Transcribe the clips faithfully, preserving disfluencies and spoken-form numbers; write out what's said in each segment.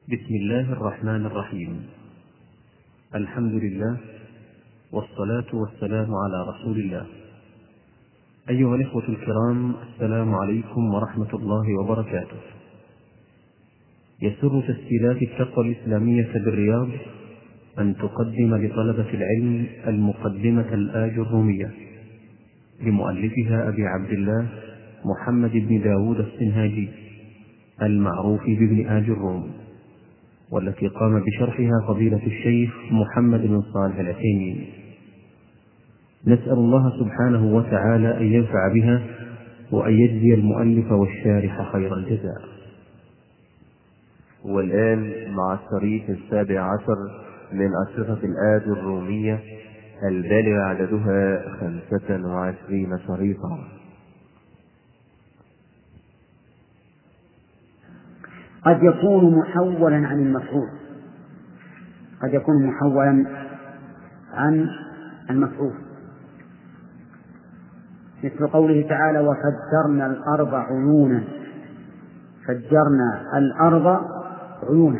بسم الله الرحمن الرحيم. الحمد لله والصلاة والسلام على رسول الله. أيها الإخوة الكرام، السلام عليكم ورحمة الله وبركاته. يسر تسجيلات التقوى الإسلامية بالرياض أن تقدم لطلبة العلم المقدمة الآج الرومية لمؤلفها أبي عبد الله محمد بن داود السنهاجي المعروف بابن آج الروم، والتي قام بشرحها فضيلة الشيخ محمد بن صالح العثيمين. نسأل الله سبحانه وتعالى أن ينفع بها وأن يجزي المؤلف والشارح خير الجزاء. والآن مع الشريط السابع عشر من أشرطة الآج الرومية البالغ عددها خمسة وعشرين شريطا. قد يكون محولا عن المفعول قد يكون محولا عن المفعول مثل قوله تعالى: وفجرنا الأرض عيونا. فجرنا الأرض عيونا.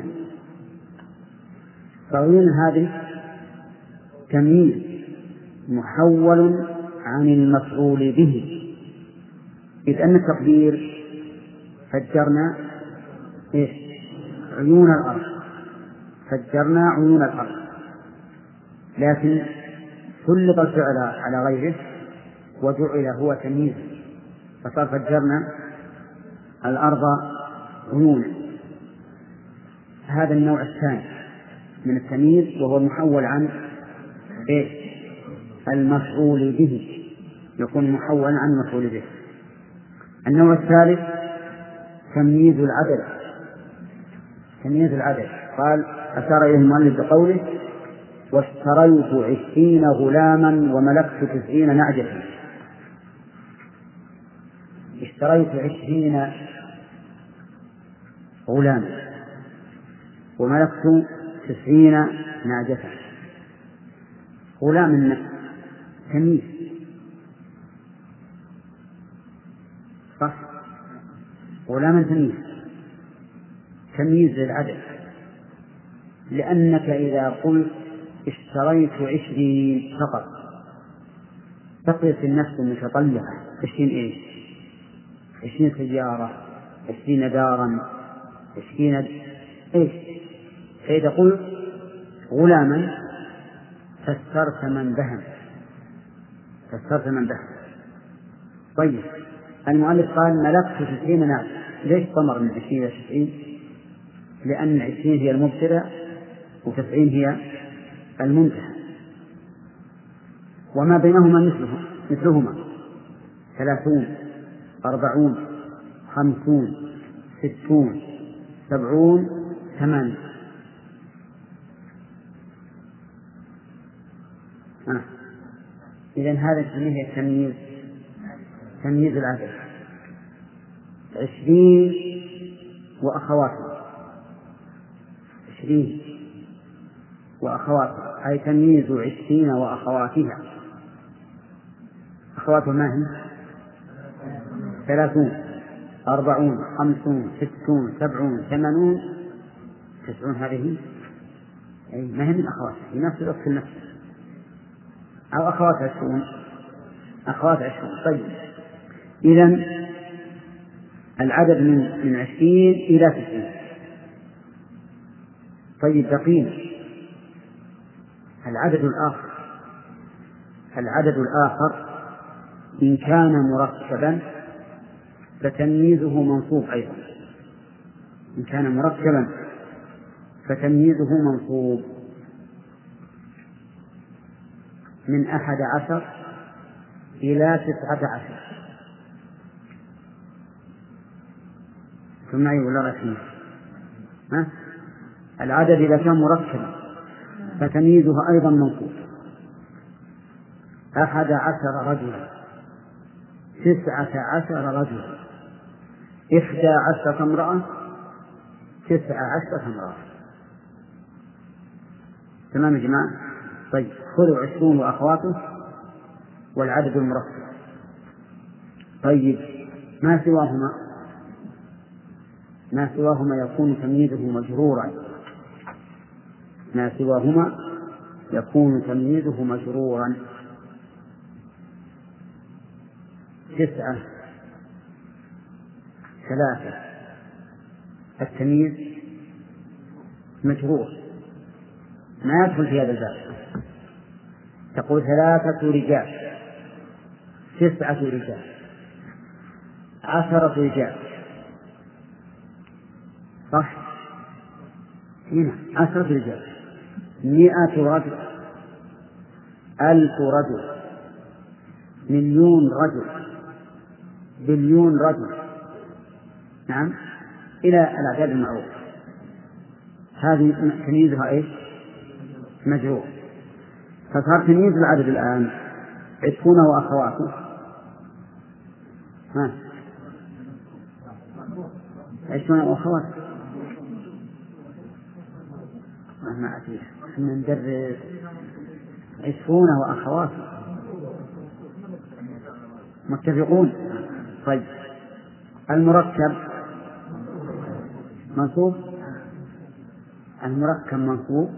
فعيون هذه تمييز محول عن المفعول به، إذ أن التقدير فجرنا إيش؟ عيون الأرض. فجرنا عيون الأرض، لكن سلط الفعل على غيره وجعل هو تمييز، فصار فجرنا الأرض عيونا. هذا النوع الثاني من التمييز، وهو المحول عن إيش؟ المفعول به، يكون محولا عن المفعول به. النوع الثالث تمييز العدد. تمييز العدد قال أشار إليه المؤلف بقوله: واشتريت عشرين غلاما وملكت تسعين نعجة. اشتريت عشرين غلاما وملكت تسعين نعجة. غلام تمييز، صح؟ غلاما تمييز، تمييز للعدد، لأنك إذا قلت اشتريت عشرين فقط تقي في النفس المتطلعة عشرين إيش؟ عشرين سيارة، عشرين دارا، عشرين إيش؟ فإذا قلت غلاما فسرت من بهم، فسرت من بهم. طيب، المؤلف قال ملكت تسعين نعم. ليش ضمر من عشرين إلى تسعين؟ لأن عشرين هي المبتدأ وتسعين هي المنتهى، وما بينهما مثله مثلهما ثلاثون، أربعون، خمسون، ستون، سبعون، ثمانين. آه. إذن هذا هي التمييز، تمييز العدد. عشرين وأخواتها، عشرين وأخواتها، أي تمييز عشرين وأخواتها. أخواتها ما هي؟ ثلاثون، أربعون، خمسون، ستون، سبعون، ثمانون، تسعون. هذه أي ما هي من أخواتها، في نفس الوقت في النفس، أو أخوات عشرون، أخوات عشرون. طيب، إذن العدد من من عشرين إلى تسعين. طيب، بقينا العدد الآخر. العدد الآخر إن كان مركبا فتمييزه منصوب أيضا. إن كان مركبا فتمييزه منصوب من أحد عشر إلى تسعة عشر. ثم أي ولا رسمي؟ ها؟ العدد إذا كان مركبا فتمييزه أيضا منصوب. أحد عشر رجلا، تسعة عشر رجلا، إحدى عشرة امرأة، تسعة عشرة امرأة. تمام يا جماعة؟ طيب، خذوا عشرون وأخواته والعدد المركب. طيب، ما سواهما ما سواهما يكون تمييزه مجرورا ما سواهما يكون تمييزه مجرورا. تسعة ثلاثة التمييز مجرور ما يدخل في هذا الباب. تقول ثلاثة رجال، تسعة رجال، عشرة رجال، صح؟ هنا عشرة رجال، مئة رجل، ألف رجل، مليون رجل، بليون رجل، نعم، إلى الأعداد المعروفة. هذه تمييزها إيش؟ مجرور. فصار تمييز العدد الآن عشرون وأخواته، ها عشرون وأخواته ما أدري احنا ندرس عشرون وأخواته متفقون. طيب المركب منصوب، المركب منصوب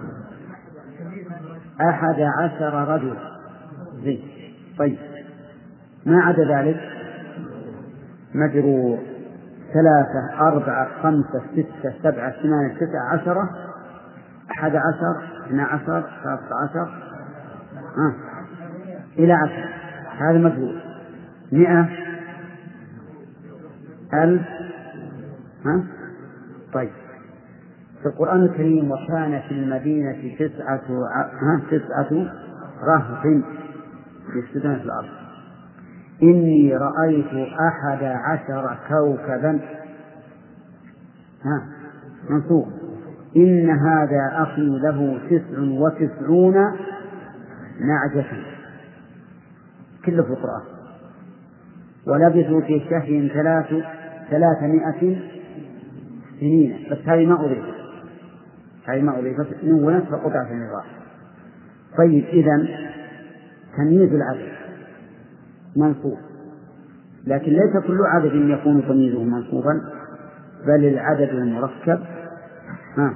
أحد عشر رجل زي. طيب ما عدا ذلك مجرور ثلاثة أربعة خمسة ستة سبعة ثمانية تسعة عشرة أحد عشر اثنا عشر ثلاثة عشر آه. إلى عشر، هذا مجرور. مئة ألف ها؟ طيب في القرآن الكريم وكان في المدينة تسعة ها تسعة رهط يفسدون في الأرض إني رأيت أحد عشر كوكبا ها منصوب. إن هذا أخي له تسع وتسعون نعجة، كله في القرآن. ولبثوا في شهر ثلاث ثلاثمائة سنين، بس هذه ما أضيفت، هذه ما أضيفت نونت فقطعت في النظام. طيب إذن تمييز العدد منصوب، لكن ليس كل عدد يكون تمييزه منصوبا، بل العدد المركب ها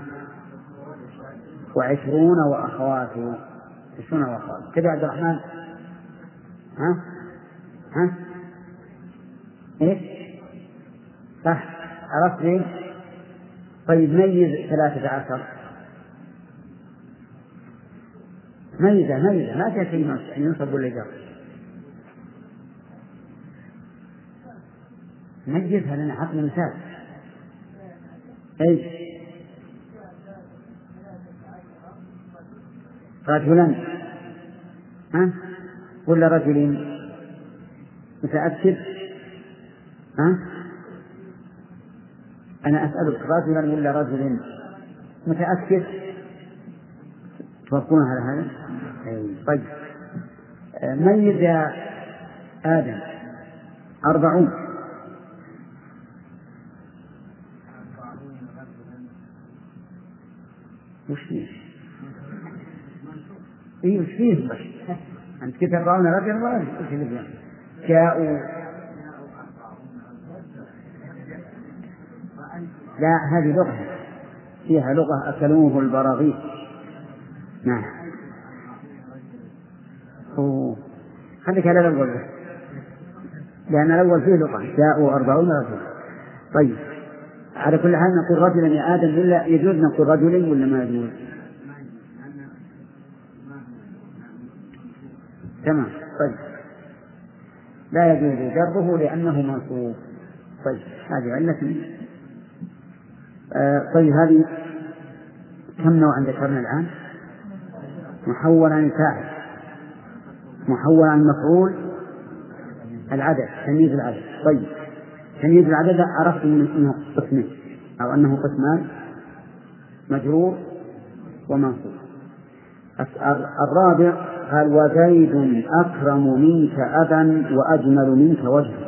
وعشرون وأخواته، عشرون وأخواته كذا. عبد الرحمن ها ها إيش صح عرفت لي؟ طيب ميز ثلاثة عشر، ميزة ميزة ما فيها شيء ينصب ولا يجر، ميزها لنا عطنا مثال. ايش رجلا ها ولا رجلين؟ متأكد؟ ها أنا أسألك رجلا ولا رجل؟ متأكد؟ توافقون على هذا؟ طيب ميز يا آدم. أربعون وش فيه؟ إيه وش فيه بس؟ أنت كيف أربعون رجل رجل وش اللي جاءوا؟ لا هذه لغة فيها لغة أكلوه البراغيث. نعم أوه. خليك على الأول بس، لأن الأول فيه لغة جاءوا أربعون رجل. طيب على كل حال نقول رجلا يا آدم، ولا يجوز نقول رجل ولا ما يجوز؟ تمام. طيب لا يجوز جره لأنه منصوب. طيب هذه علة. آه طيب هذه كم نوعا ذكرنا الآن؟ محول عن الفاعل، محول عن مفعول، العدد، تمييز العدد. طيب تمييز العدد عرفت أنه قسمين أو أنه قسمان، مجرور ومنصوب. الرابع قال وزيد أكرم منك أبا وأجمل منك وجها.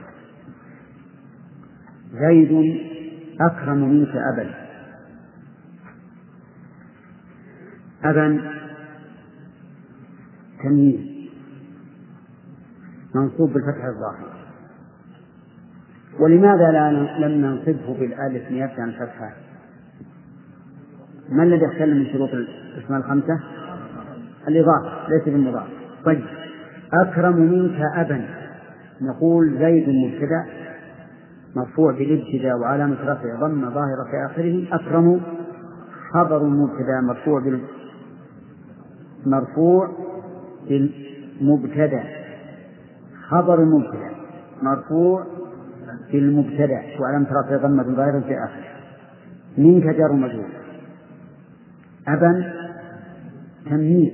زيد أكرم منك أبا، أبا تمييز منصوب بالفتح الظاهر، ولماذا لا لم ننصبه بالألف نيابة عن الفتحة؟ ما الذي اختل من شروط الأسماء الخمسة؟ الإضافة ليس بالمضاف. طيب، أكرم منك أبا، نقول زيد مبتدأ مرفوع بالابتداء وعلامة رفعه ضمة ظاهرة في آخره. أكرم خبر مبتدأ مرفوع بال مرفوع بالمبتدأ، خبر مبتدأ مرفوع بالمبتدأ وعلامة رفعه ضمة ظاهرة في آخره. منك جار مجرور. أبا تمييز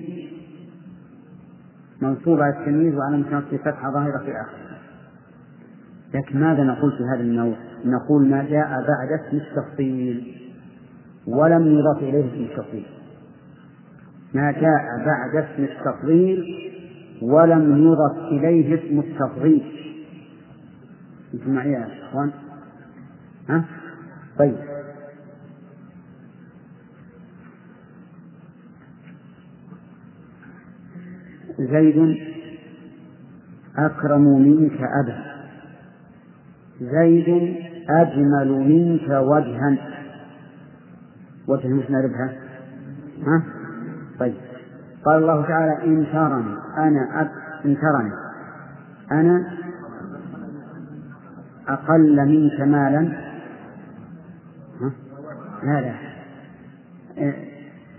منصوب على التمييز وعلامة رفعه فتحة ظاهرة في آخره. لكن ماذا نقول في هذا النوع؟ نقول ما جاء بعد اسم التفضيل ولم يضاف إليه اسم التفضيل. ما جاء بعد اسم التفضيل ولم يضف إليه اسم التفضيل. أنتم معي يا أخوان؟ ها؟ طيب، زيد أكرم منك أبا، زيد أجمل منك وجها. وجه مش نعرفها؟ ها؟ طيب، قال الله تعالى إن ترني أنا أك... إن ترني أنا أقل منك مالا. ها؟ لا لا إيه.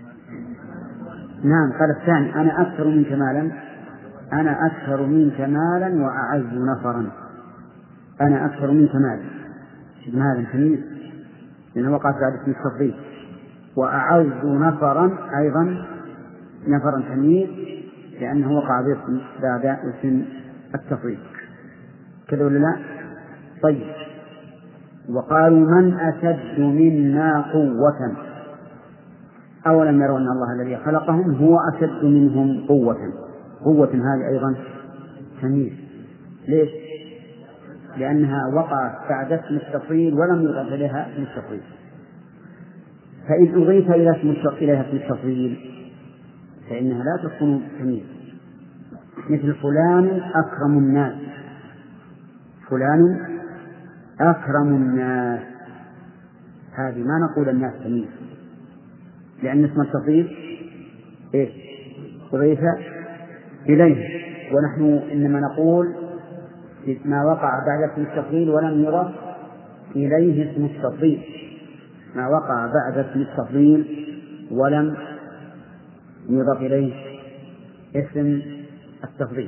نعم، قال الثاني أنا أكثر منك مالا، أنا أكثر منك مالا وأعز نفرا. أنا أكثر منك مالا، مالا تمييز لأنه وقعت بعد اسم التفضيل، وأعز نفرا أيضا نفرا تمييز لأنه وقع باسم بعد اسم التفضيل. كذا ولا لا؟ طيب، وقالوا من أشد منا قوة أولم يروا أن الله الذي خلقهم هو أشد منهم قوة. قوة هذه أيضا تمييز. ليش؟ لأنها وقعت بعد اسم التفضيل ولم يضف إليها اسم التفضيل. فإن أضيف إلى اسم إليها اسم التفضيل فإنها لا تكون تمييز. مثل فلان أكرم الناس، فلان أكرم الناس، هذه ما نقول الناس تمييز لأن اسم التفضيل إيش؟ أضيف إليه. ونحن إنما نقول ما وقع بعد اسم التفضيل ولم يضف إليه اسم التفضيل، ما وقع بعد اسم التفضيل ولم يضف إليه اسم التفضيل.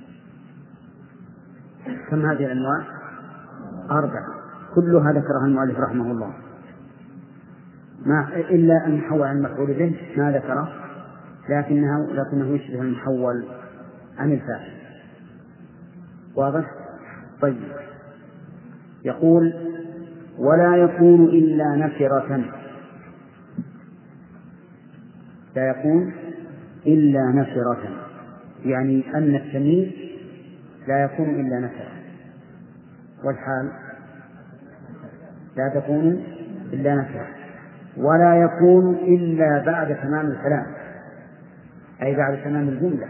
كم هذه الأنواع؟ أربعة، كلها ذكرها المؤلف رحمه الله، ما إلا أن يحول عن المفعول به ما ذكره، لكنه لكنه يشبه المحول عن الفاعل. واضح؟ طيب، يقول ولا يكون إلا نكرة، لا يكون إلا نكرة، يعني أن التمييز لا يكون إلا نكرة، والحال لا تكون إلا نكرة، ولا يكون إلا بعد تمام الكلام أي بعد تمام الجملة،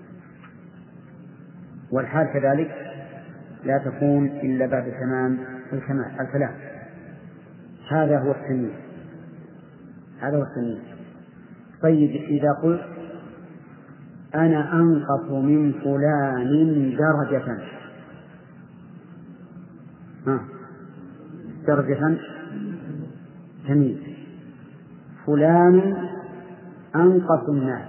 والحال كذلك لا تكون إلا بعد تمام الكلام. هذا هو التمييز، هذا هو التمييز. طيب، إذا قلت أنا أنقص من فلان درجة، ها درجة تمييز، فلان أنقص الناس،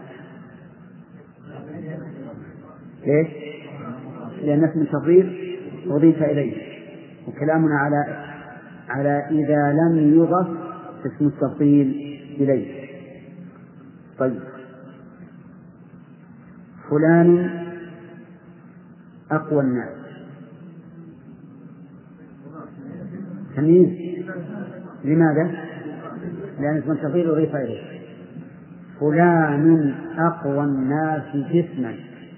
ليش؟ لأن اسم التفضيل أضيف إليه، وكلامنا على على إذا لم يضف اسم التفضيل إليه. طيب، فلان أقوى الناس، تمييز، لماذا؟ لأن اسم التفضيل أضيف إليه. فلان أقوى الناس جسما،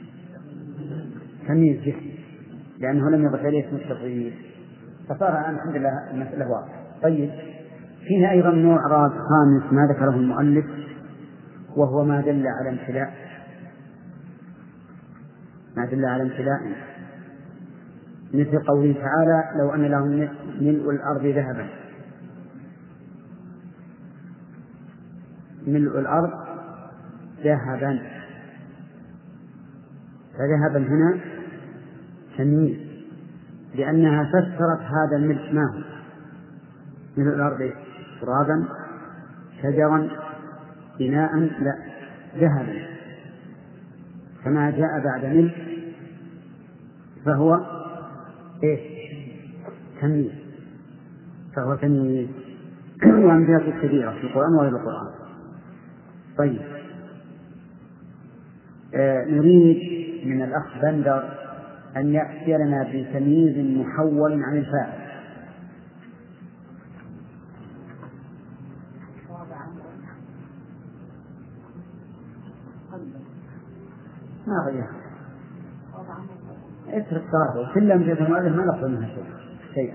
تمييز جسم لأنه لم يضف إليه اسم التفضيل، فصار الآن الحمد لله المسألة واضحة. طيب، فيها أيضا نوع إعراب خامس ما ذكره المؤلف، وهو ما دل على امتلاء، ما دل على امتلاء مثل قوله تعالى لو أن لهم ملء الأرض ذهبا. ملء الأرض ذهبا، فذهبا هنا تمييز، لأنها فسرت هذا الملء ما هو. ملء الأرض ترابا شجرا بناء، لا، ذهبا، كما جاء بعد ملء فهو إيه؟ تمييز، فهو تمييز. وأمثلة كثيرة في القرآن وغير القرآن. طيب، آه نريد من الأخ بندر أن يأتي لنا بتمييز محول عن الفاعل. ما غيرها، اترك طرفه، كل أمجد المؤلف ما نقصد منها شيء شيئا.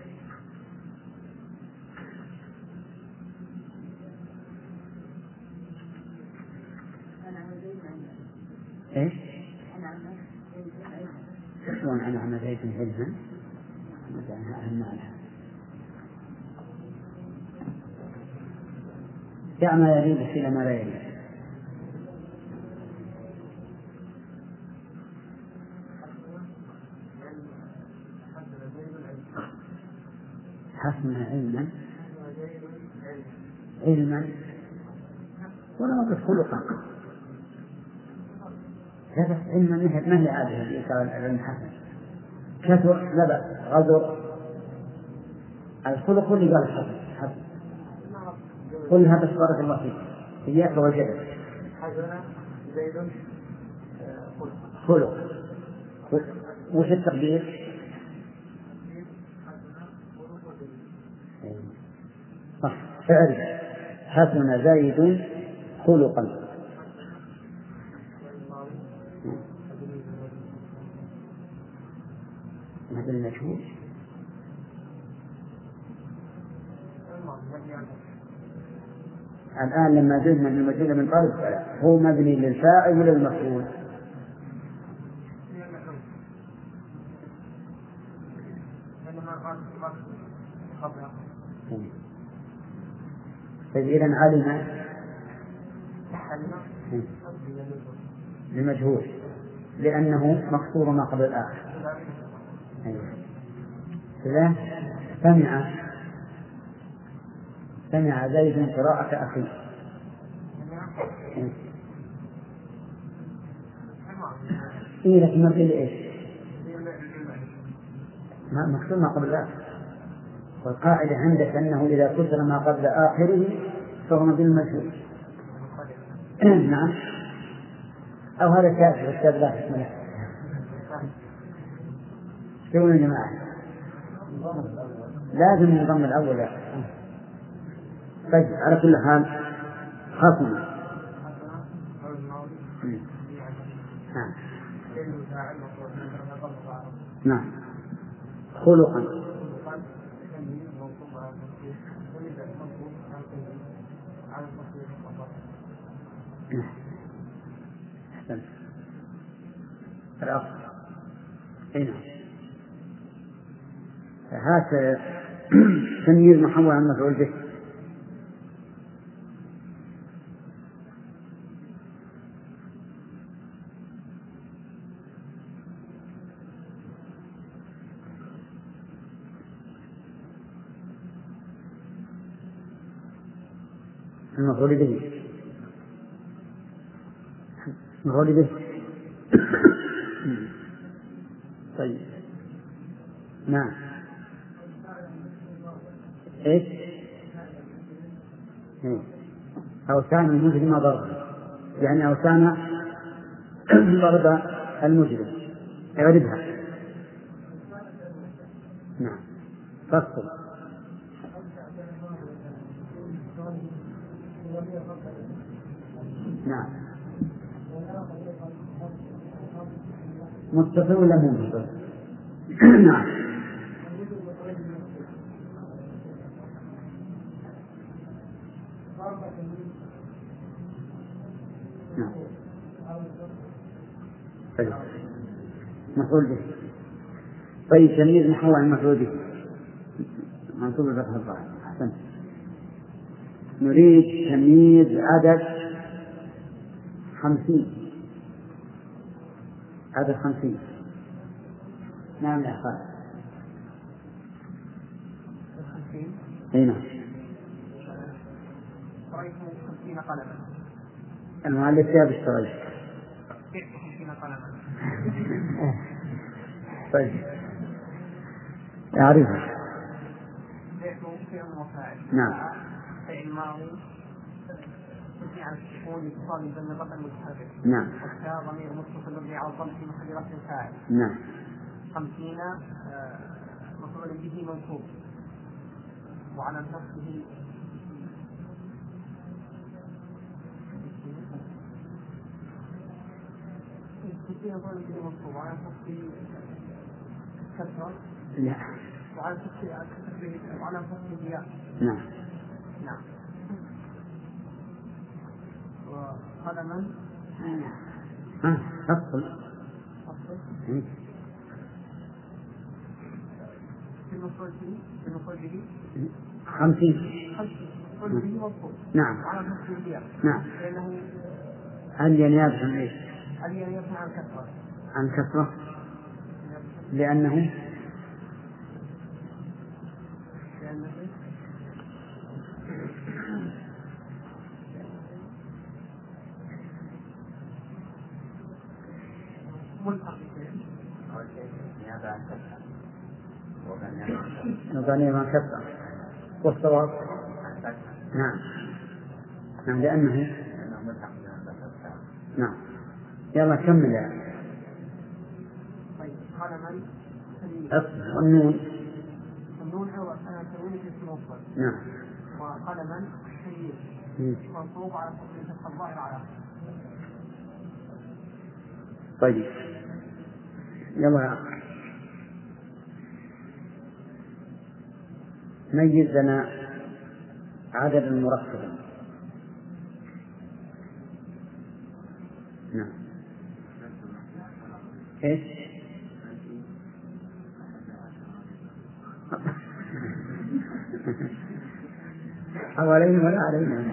إيش؟ شلون أنا عن زيد علما؟ دع ما يريد إلى ما لا يريد. حسن علما علما ولا نقص خلقا. هذا علما ما هي عادة الإنسان العلم حسن. كثر لا بأس، غدر الخلق اللي قال حسن حسن. قل هذا بارك الله فيك، إياك وجدك حسن زيد خلق. وش التقدير؟ صح، فعل حسن زيد خلقا. هذا المشهور. الآن لما زدنا من المجهول من طالب هو مبني للفاعل ولا المفعول؟ إذا علم لمجهول لأنه مكسور ما قبل الآخر. إذا سمع سمع زيد قراءة أخيه. إيه لكن مبني لإيش؟ ما مكسور ما قبل الآخر. والقاعدة عندك أنه إذا كسر ما قبل آخره فهو مبني للمجهول. نعم، أو هذا كافر الكتاب لا حكم له. شو يا جماعة؟ لازم نضم الأول. طيب، على كل حال خصم. نعم نعم خلقا. أحسن. الأخ هنا هذا تمييز محول عن مفعول به. المفعول به المفعول به. طيب، نعم. إيش؟ أوسان المجرم ضرب، يعني أوسان ضرب المجرم اعربها. نعم، فصل. نعم، متصل ولا منفصل؟ نعم، نعم، مفعول به. طيب تمييز محول عن مفعول به منصوب بفتح الظاهر. أحسنت. نريد تمييز عدد خمسين. عدد خمسين. نعم يا خالد. خمسين. أي نعم. اشتريت خمسين قلما. المؤلف جاب اشتريت. بعت خمسين قلما. طيب. أعرفه. بعت فعل وفاعل. نعم. فعل ماضي مبني على السكون اتصال بين الرفع المتحرك. نعم. والتاء ضمير متصل مبني على الضم في محل رفع فاعل. نعم. خمسين مفعول به منصوب وعلى نصبه خمسين مفعول به منصوب وعلى نصبه كسرة. لا. وعلى نصبه وعلى نصبه ياء. نعم. نعم. وقلما ها أصل أصل إيه؟ في المفعول به في المفعول به خمسين. خمسين مفعول به منصوب. نعم. وعلى نصبه ياء. نعم. لأنه هل ينيابه عن إيش؟ هل يفهم عن كثرة؟ عن كثرة. لأنه لأنه ملحق نظني ما كثرة. والصواب نعم. نعم لأنه نعم. يلا كمل يا طيب قلما أصل والنون. النون عوض أنا تنوين في المفرد. نعم. وقلما تمييز منصوب على فتح الظاهر على. طيب يلا يا أخي ميز لنا عدد مركبا. نعم. ايش؟ حوالينا ولا علينا؟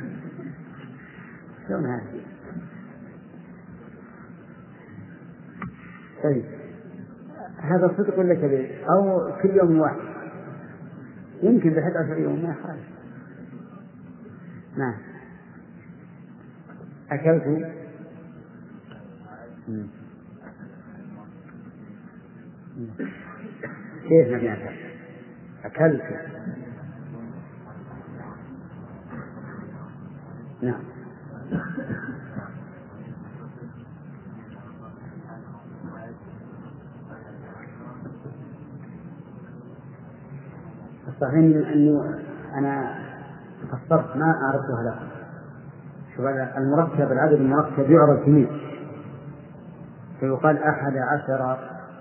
شلون هذه؟ طيب هذا صدق ولا كذب؟ أو كل يوم واحد؟ يمكن بحد عشر يوم ما يخالف. نعم. أكلت كيف نبي أكل؟ أكلت نعم. الصحيح أنه أنا فسرت ما أعرفها لكم. شوف المركب العدد المركب يعرض تمييز فيقال أحد عشر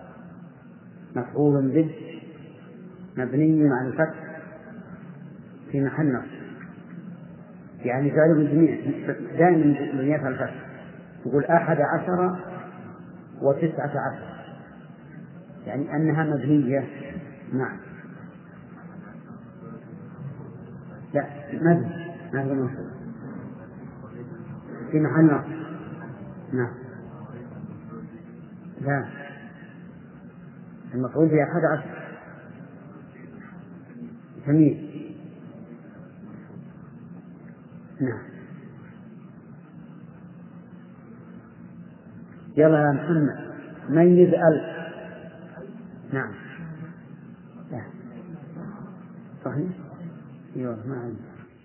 مفعول به مبني على الفتح في محل نصب يعني فعله الجميع دائما مبنيات على الفتح. يقول أحد عشر وتسعة عشر يعني أنها مبنية. نعم. لا مبني ما هو منصوب في محل نصب. نعم. لا المفعول به أحد عشر تمييز. نعم. يلا يا محمد ميز ألف. نعم. لا صحيح. ايوه ما عندي.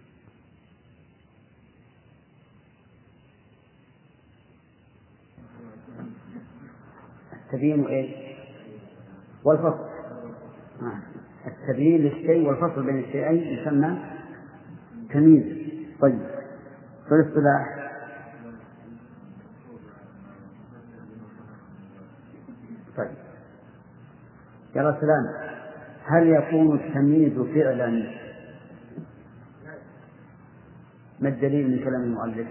التبيين ايش؟ والفصل. آه. التبيين للشيء والفصل بين الشيئين يسمى تمييز. طيب في الاصطلاح طيب يا سلام هل يكون التمييز فعلا؟ ما الدليل من كلام المؤلف؟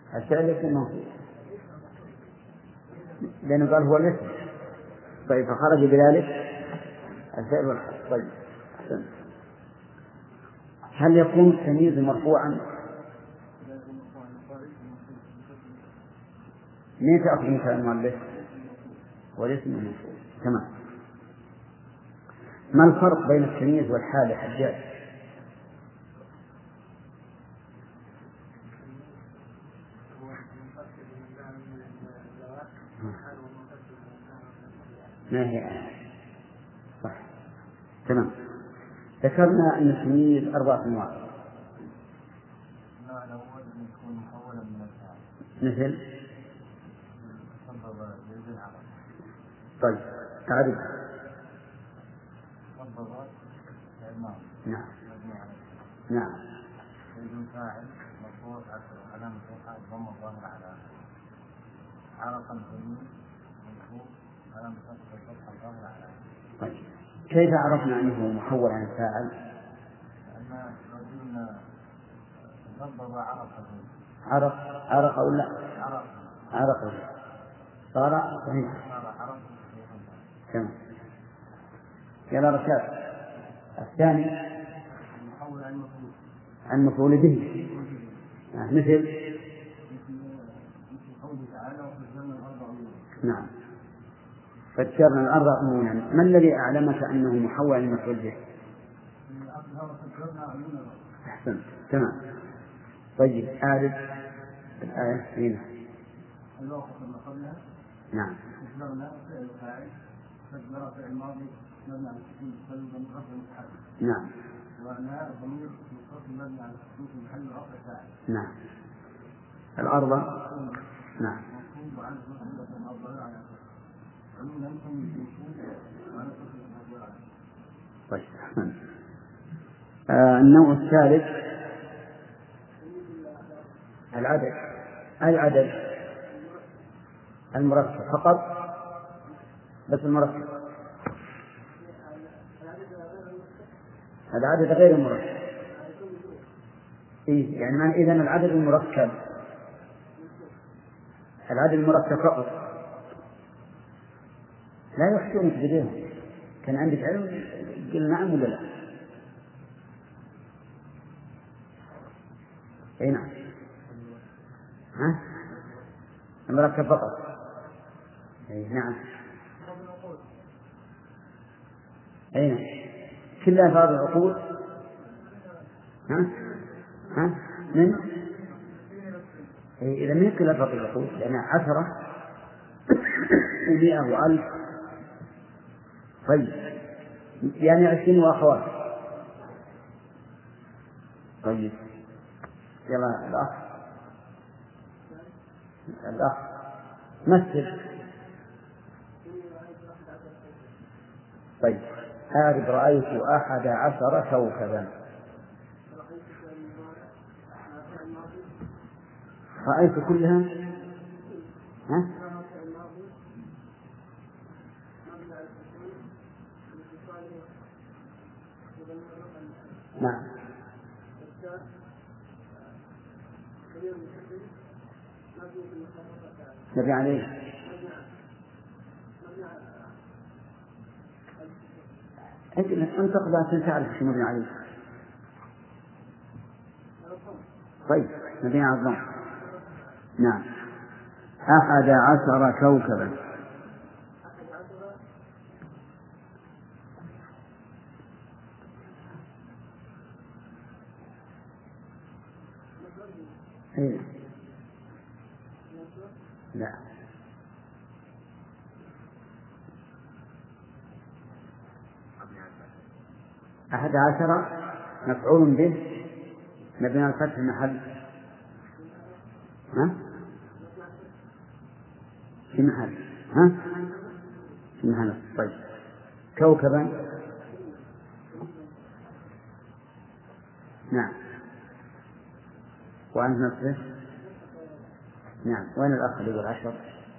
الفعل يكون موصوف لأنه قال هو الاسم. طيب فخرج بذلك الفعل والحرف. طيب هل يكون التمييز مرفوعا؟ من تأخذ مثال المؤلف والاسم المرفوع؟ تمام. ما الفرق بين التمييز والحال يا حجاج؟ ما هي صح. تمام. ذكرنا أن التمييز أربعة أنواع. مثل طيب تعرف. نعم نعم. فاعل مرفوع علامة رفعه ضم الظاهر على عرق الضمير مرفوع علامة رفعه الظاهر على. طيب كيف عرفنا أنه محول عن الفاعل؟ لأن رجلنا ضبط عرقه. عرق عرق أو لا؟ عرق عرقه صار صحيح. صار عرق. تمام. يلا رشاد. الثاني المحول عن المفعول عن مفعول به. آه. مثل قوله تعالى وفجرنا الأرض عيونا. نعم فجرنا الأرض عيونا. ما الذي أعلمك أنه محول عن المفعول به؟ أحسنت. تمام. طيب أعرف الآية هنا. الواقع ما قبلها. نعم. فجرنا فعل فاعل فجر فعل ماضي مبني على السكون فجر مقدر متحرك. نعم. وأنها ضمير متصل مبني على السكون في محل رفع فاعل. نعم. الأرض. نعم. مفهوم وعنه مبني الضمير على عموما لم يكن وعنه الضمير على. طيب. آه النوع الثالث العدد. العدد المركب فقط بس المركب. العدد غير المركب. إيه يعني ما إذن العدد المركب العدد المركب فقط لا يحسنك بديهم. كان عندك علم قل نعم ولا لا؟ أي نعم. ها؟ المركب فقط. أي نعم. أي نعم. كل ألفاظ العقود. ها؟ ها؟ من؟ إذا من كل ألفاظ العقود لأن عشرة ومئة وألف. طيب يعني عشرين وأخوات. طيب يلا الأخ الأخ مثل. طيب أعرف رأيت أحد عشر كوكبا. رأيت كلها. ها؟ نعم. نبي عليه. أنت تقدر تعرف شو مبني عليه. طيب مبني على الضم. نعم. أحد عشر كوكبا. إيه. لا أحد عشر مفعول به مبني على الفتح محل. ها؟ في محل. ها؟ في محل. طيب كوكبا. نعم. وأنت نفسه. نعم. وين الأخ اللي يقول عشر؟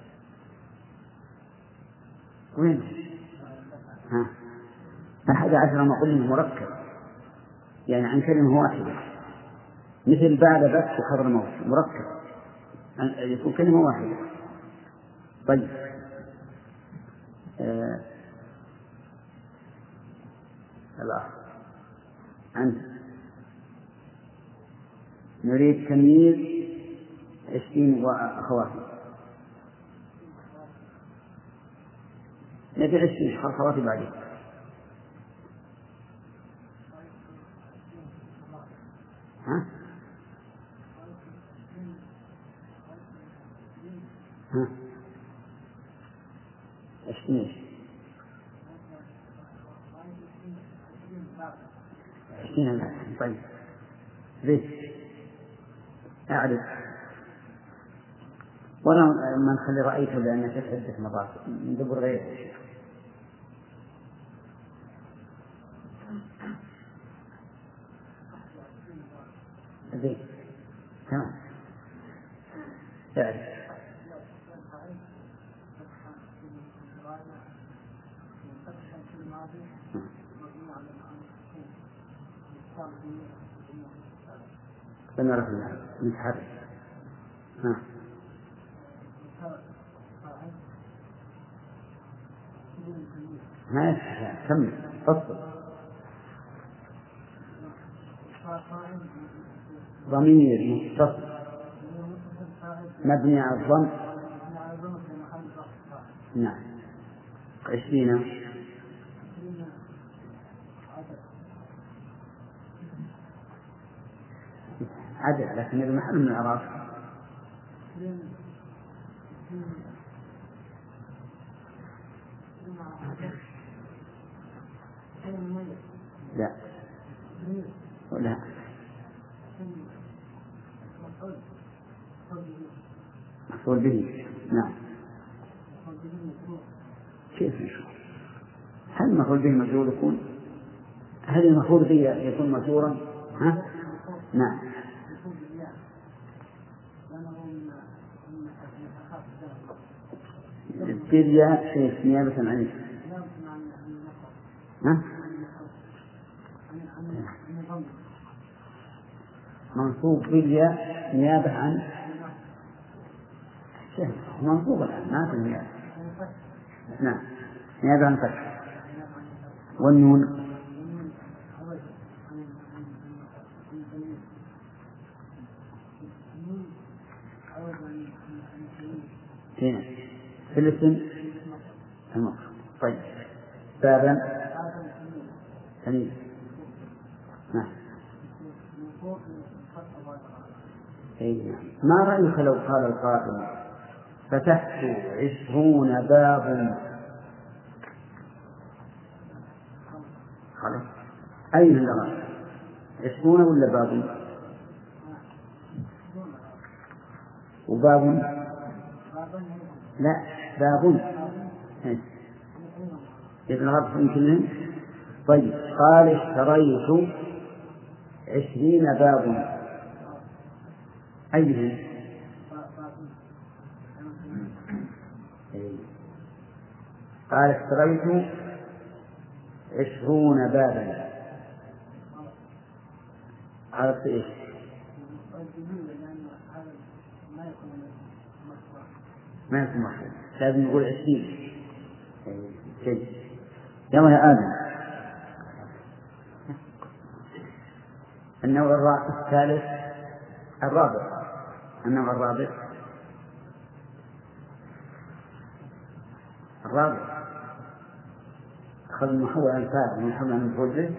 وين؟ ها؟ أحد عشر مقول مركب يعني عن كلمة واحدة مثل بعد بس وخبر موت مركب. يكون كلمة واحدة. طيب آه. الآخر أنت نريد تمييز عشرين وأخواتي، نبي عشرين أخواتي بعدين. ها؟ ها؟ عشرين عشرين. طيب ليش؟ أعرف ولا ما نخلي رأيته لأنك عدة مرات ندبر غيره. زين تمام. تعرف سنعرف نتحرك. ها ما يصح كمل فصل. ضمير متصل مبني على الضم. نعم. عشرين عدد لكن المحل من الإعراب. لا ولا مفعول به. نعم. كيف نشوف هل مفعول به مجرور يكون؟ هل المفعول به يكون مجرورا؟ ها؟ نعم. التريا شيء نيابة عن ها؟ منصوب بالياء نيابة عن منصوب الآن ما في نيابة. نعم نيابة عن فتح. والنون هنا في الاسم المفرد. طيب بابا ثاني. نعم. ما رأيك لو قال القائل فتحت عشرون باب؟ خلاص أين اللغة؟ عشرون ولا باب؟ وباب لا باب ابن غرف يمكن. طيب قال اشتريت عشرين باب أيهم؟ قال اشتريت عشرون بابا. عرفت إيش؟ ما يكون محفوظ لازم نقول عشرين. شيء يلا يا آدم. النوع الثالث الرابع. النوع الرابع الرابع أخذ المحول عن الفاعل والمحول عن المفعول به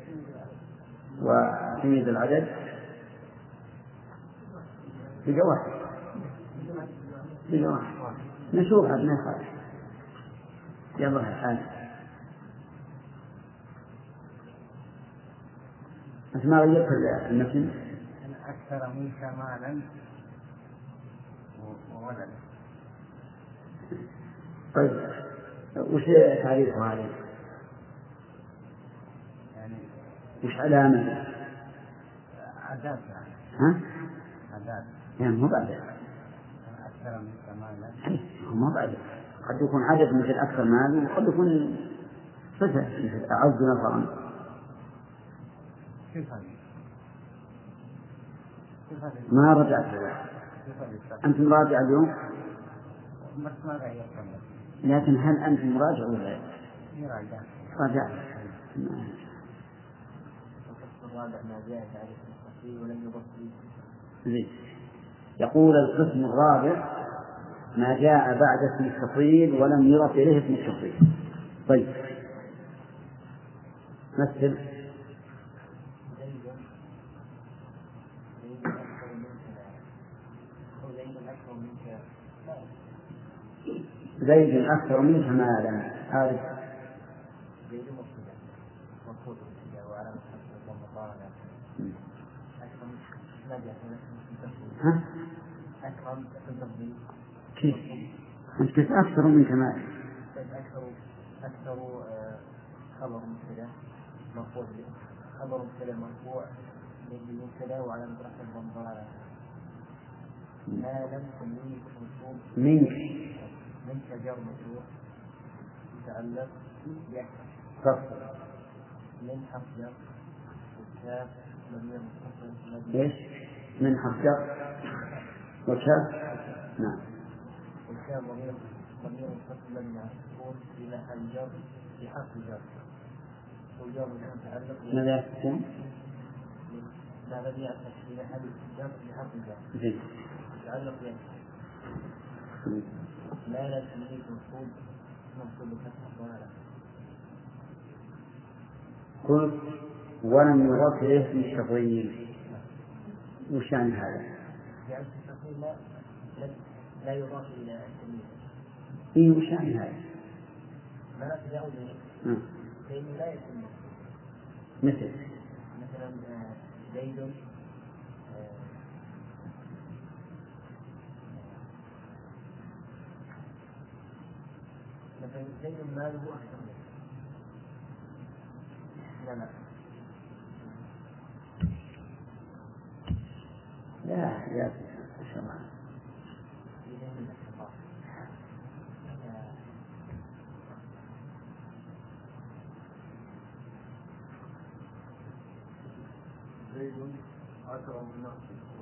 وتمييز العدد في واحد في واحد. نشوف عاد ما يخالف. يلا الآن أنت ما غيرت المتن أكثر من كمالا وولدا. طيب وش تعريفه عليه؟ يعني وش علامة؟ عداد يعني. ها؟ عداد. يعني مو بعد. أكثر من كمالا. ما بعد. قد يكون عدد مثل أكثر مال وقد يكون صفة مثل أعز نظرا. كيف هذه؟ ما رجعت له. أنت مراجع اليوم؟ بس ما غير لكن هل أنت مراجع ولا لا؟ يراجع راجع. الرابع ما جاء تعريف التفصيل ولم يبصر. زين. يقول القسم الرابع ما جاء بعد اسم التفصيل ولم يضف إليه اسم التفصيل. طيب مثل زيد أكثر منك مالا. هذا زيد مبتدأ مرفوع بالابتداء وعلامة رفعه المضارع. أكرم ما جاء ها؟ أكرم تفضيل. كيف؟ أنت كيف أكثر منك مالا؟ أكثر أكثر خبر مبتدأ مرفوع خبر مبتدأ مرفوع بالمبتدأ وعلامة رفعه المضارع. ما لم تملك منصوب منك منك جار مجرور متعلق تفصل من حرف جر والكاف ضمير متصل ايش؟ من حرف جر والكاف. نعم. والكاف ضمير ضمير متصل مع السكون في محل جر في حرف جر والجر متعلق. ماذا يكون؟ ما الذي يعتمد في محل جر في حرف جر؟ زين. متعلق يعني لا لا تملك منصوب منصوب بفتح الضلالة. قلت ولم يضاف إليه اسم التفضيل. وش يعني هذا؟ يعني التفضيل لا لا يضاف إلى التمييز. إيه وش يعني هذا؟ ما لا تجاوز آه. فإنه لا يتم. مثل مثلا زيد مثلا زيد ماله أكثر منه. لا لا لا يا شرع. زيد أكرم الناس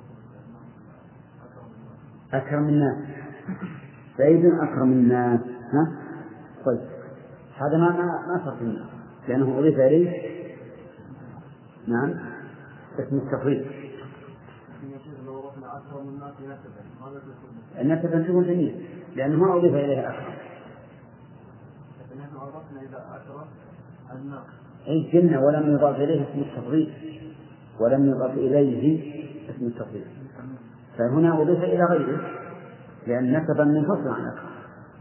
أكرم الناس. زيد أكرم الناس. ها؟ طيب هذا ما ما ما صار فيه لأنه أضيف إليه نعم اسم التفضيل. لو رحنا أكرم الناس نسبا ماذا تقول؟ النسبة تكون جميل لأنه ما أضيف إليه أكرم. لكن نحن عرفنا إذا أكرم الناس. أي جنة ولم يضاف إليه اسم التفضيل ولم يضاف إليه اسم التفضيل فهنا أضيف إلى غيره لأن نسبا منفصل عن أكرم.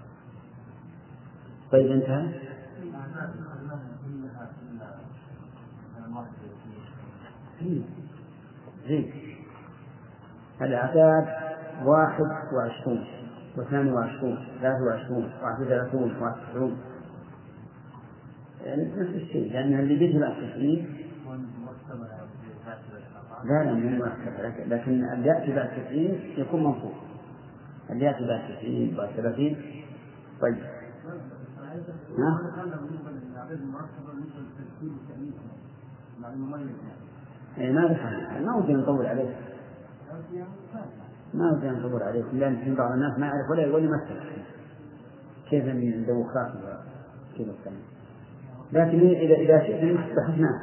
طيب انتهى. زين. الأعداد واحد وعشرون واثنان وعشرون ثلاثة وعشرون واحد وثلاثون واحد وتسعون نفس الشيء لأن اللي بيجي بعد التسعين لا لا مو مركب لكن اللي يأتي بعد التسعين يكون منصوب. اللي يأتي بعد التسعين بعد ثلاثين. طيب ها؟ إيه ما بفهم ما ودي نطول عليه ما ودي نطول عليه لأن في بعض الناس ما يعرف ولا ولا يمثل كيف ندوخات كيف الكلام. لكن إذا إذا شئت بحثناه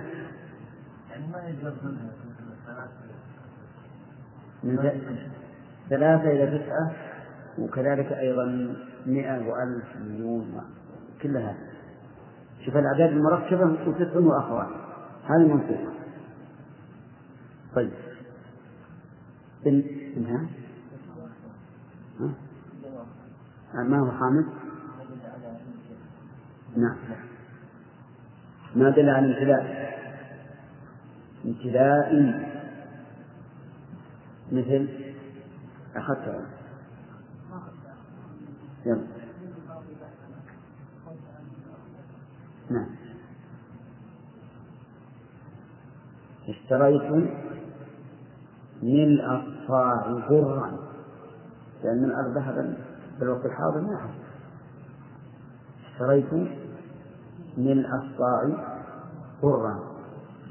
من ثلاثة إلى تسعة وكذلك أيضا مئة وألف مليون كلها. شوف الأعداد المركبة وتسع وأخوات هذا منصوب. طيب انها ما هو حامد؟ نعم ما دل على امتلاء امتلاء مثل أخذتها. يلا نعم اشتريت ملء الصاع برا لأن الأرض ذهب بالوقت الحاضر ما حصل. اشتريت ملء الصاع برا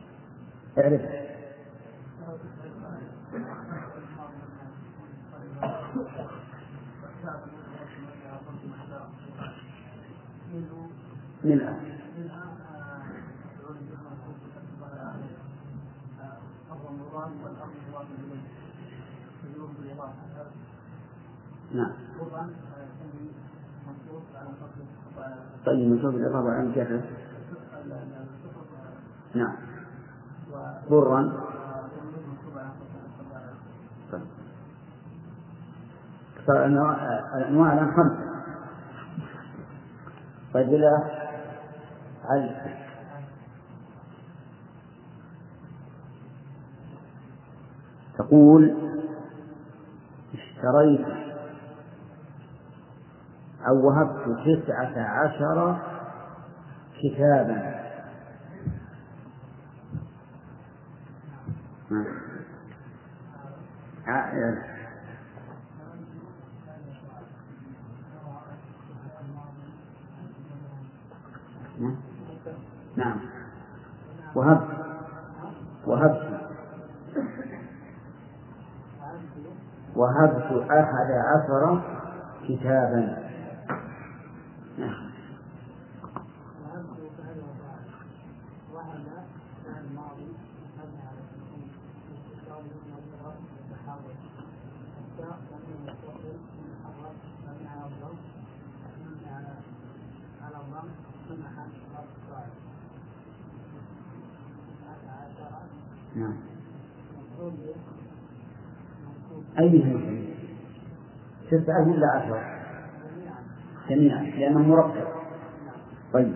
اعرف ملء. نعم. طيب منصوب الإضافة على الجر. نعم. برا. فالأنواع الآن خمسة. طيب بلا علم. تقول اشتريت أو وهبت تسعة عشر كتابا. نعم. وهبت وهبت وهبت أحد عشر كتابا. نعم. نعم. أي تسعة ولا عشرة؟ جميعا لأنه مركب. طيب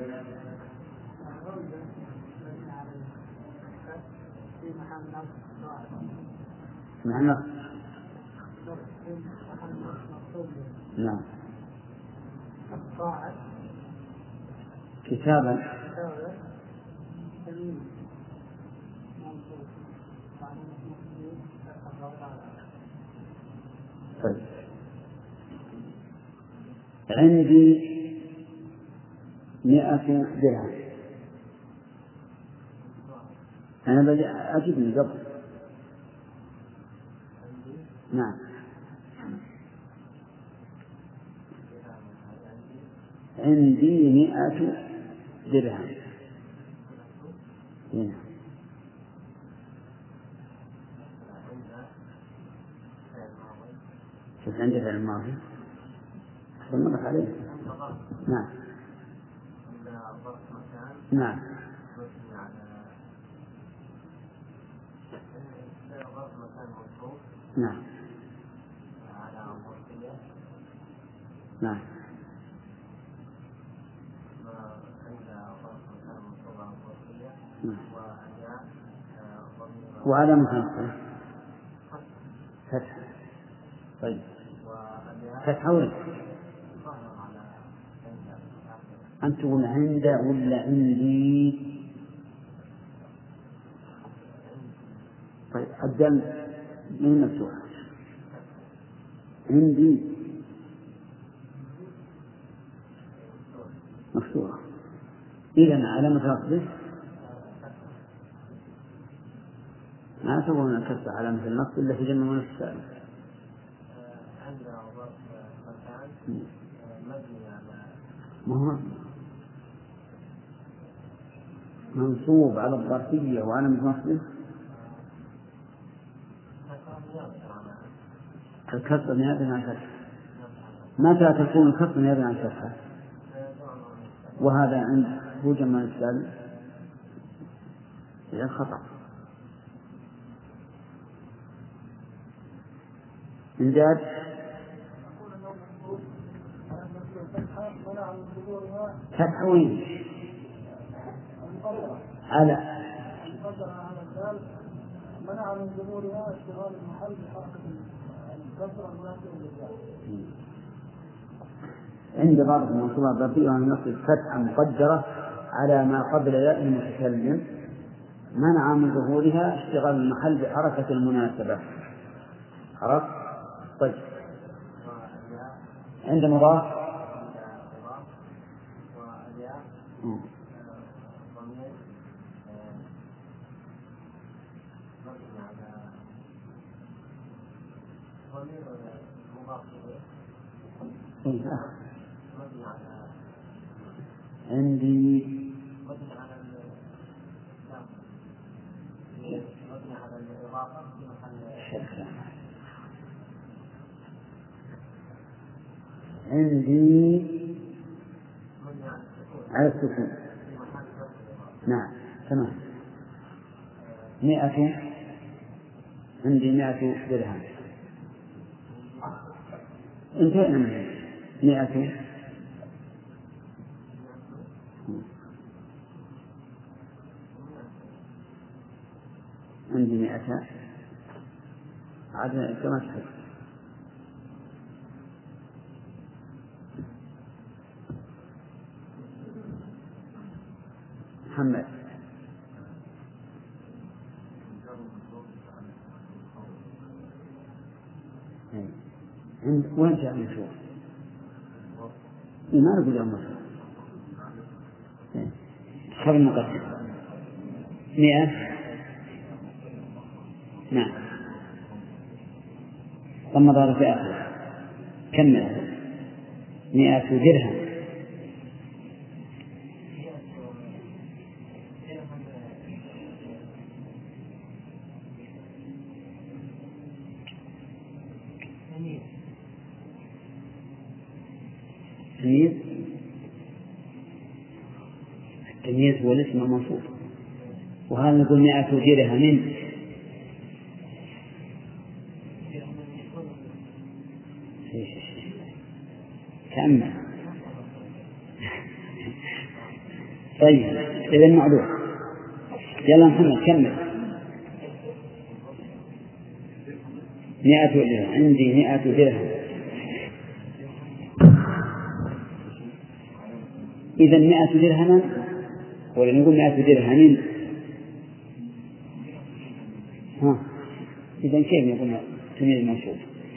مع النص. نعم. كتابا. طيب عندي مئة درهم. أنا بدي أجيب من قبل. نعم. عندي مئة درهم. هنا. شوف عندي فعل الماضي مرت عليه. نعم. نعم. نعم. نعم. وهذا مثل فتح. طيب فتح ولا أنت تقول عند ولا عندي؟ طيب الدم من مفتوح عندي مفتوح. إذن علامة رفضه ما تقول الكسر علامة النصب إلا في جمع من السالم. ما هو منصوب على الظرفية وعلامة نصبه الكسر نيابة عن فتحة. متى تكون الكسر نيابة عن فتحة؟ وهذا عند هو جمع السالم هي خطأ. إنجاز فتح وين على منع من ظهورها اشتغال المحل بحركة الكسر المناسبة للجهة. عند بعض المنصوبات الظرفية أن نصب فتحة مقدرة على ما قبل ياء المتكلم منع من ظهورها اشتغال المحل بحركة المناسبة. عرفت؟ طيب عند مضاف عندي مبني على ال- نعم. مبني على الإضافة في محل عندي مبني على السكون على السكون. في محل جر. نعم تمام. مئة عندي مئة درهم. انتهينا منه. مئة عندي مئة عاد كما تحب. محمد عند وين جاء المشروع؟ ما نقول يوم مشروع. خبر المقدم مئة. نعم ثم ضار في آخر كمل. مئة درهم. التمييز التمييز هو الاسم المنصوب، وهذا نقول مئة درهم. تأمل. طيب إذا معلوم. يلا محمد كمل. مئة درهم. عندي مئة درهم. إذا مئة درهما ولا نقول مئة درهم؟ ها إذا كيف يكون تمييز منصوب؟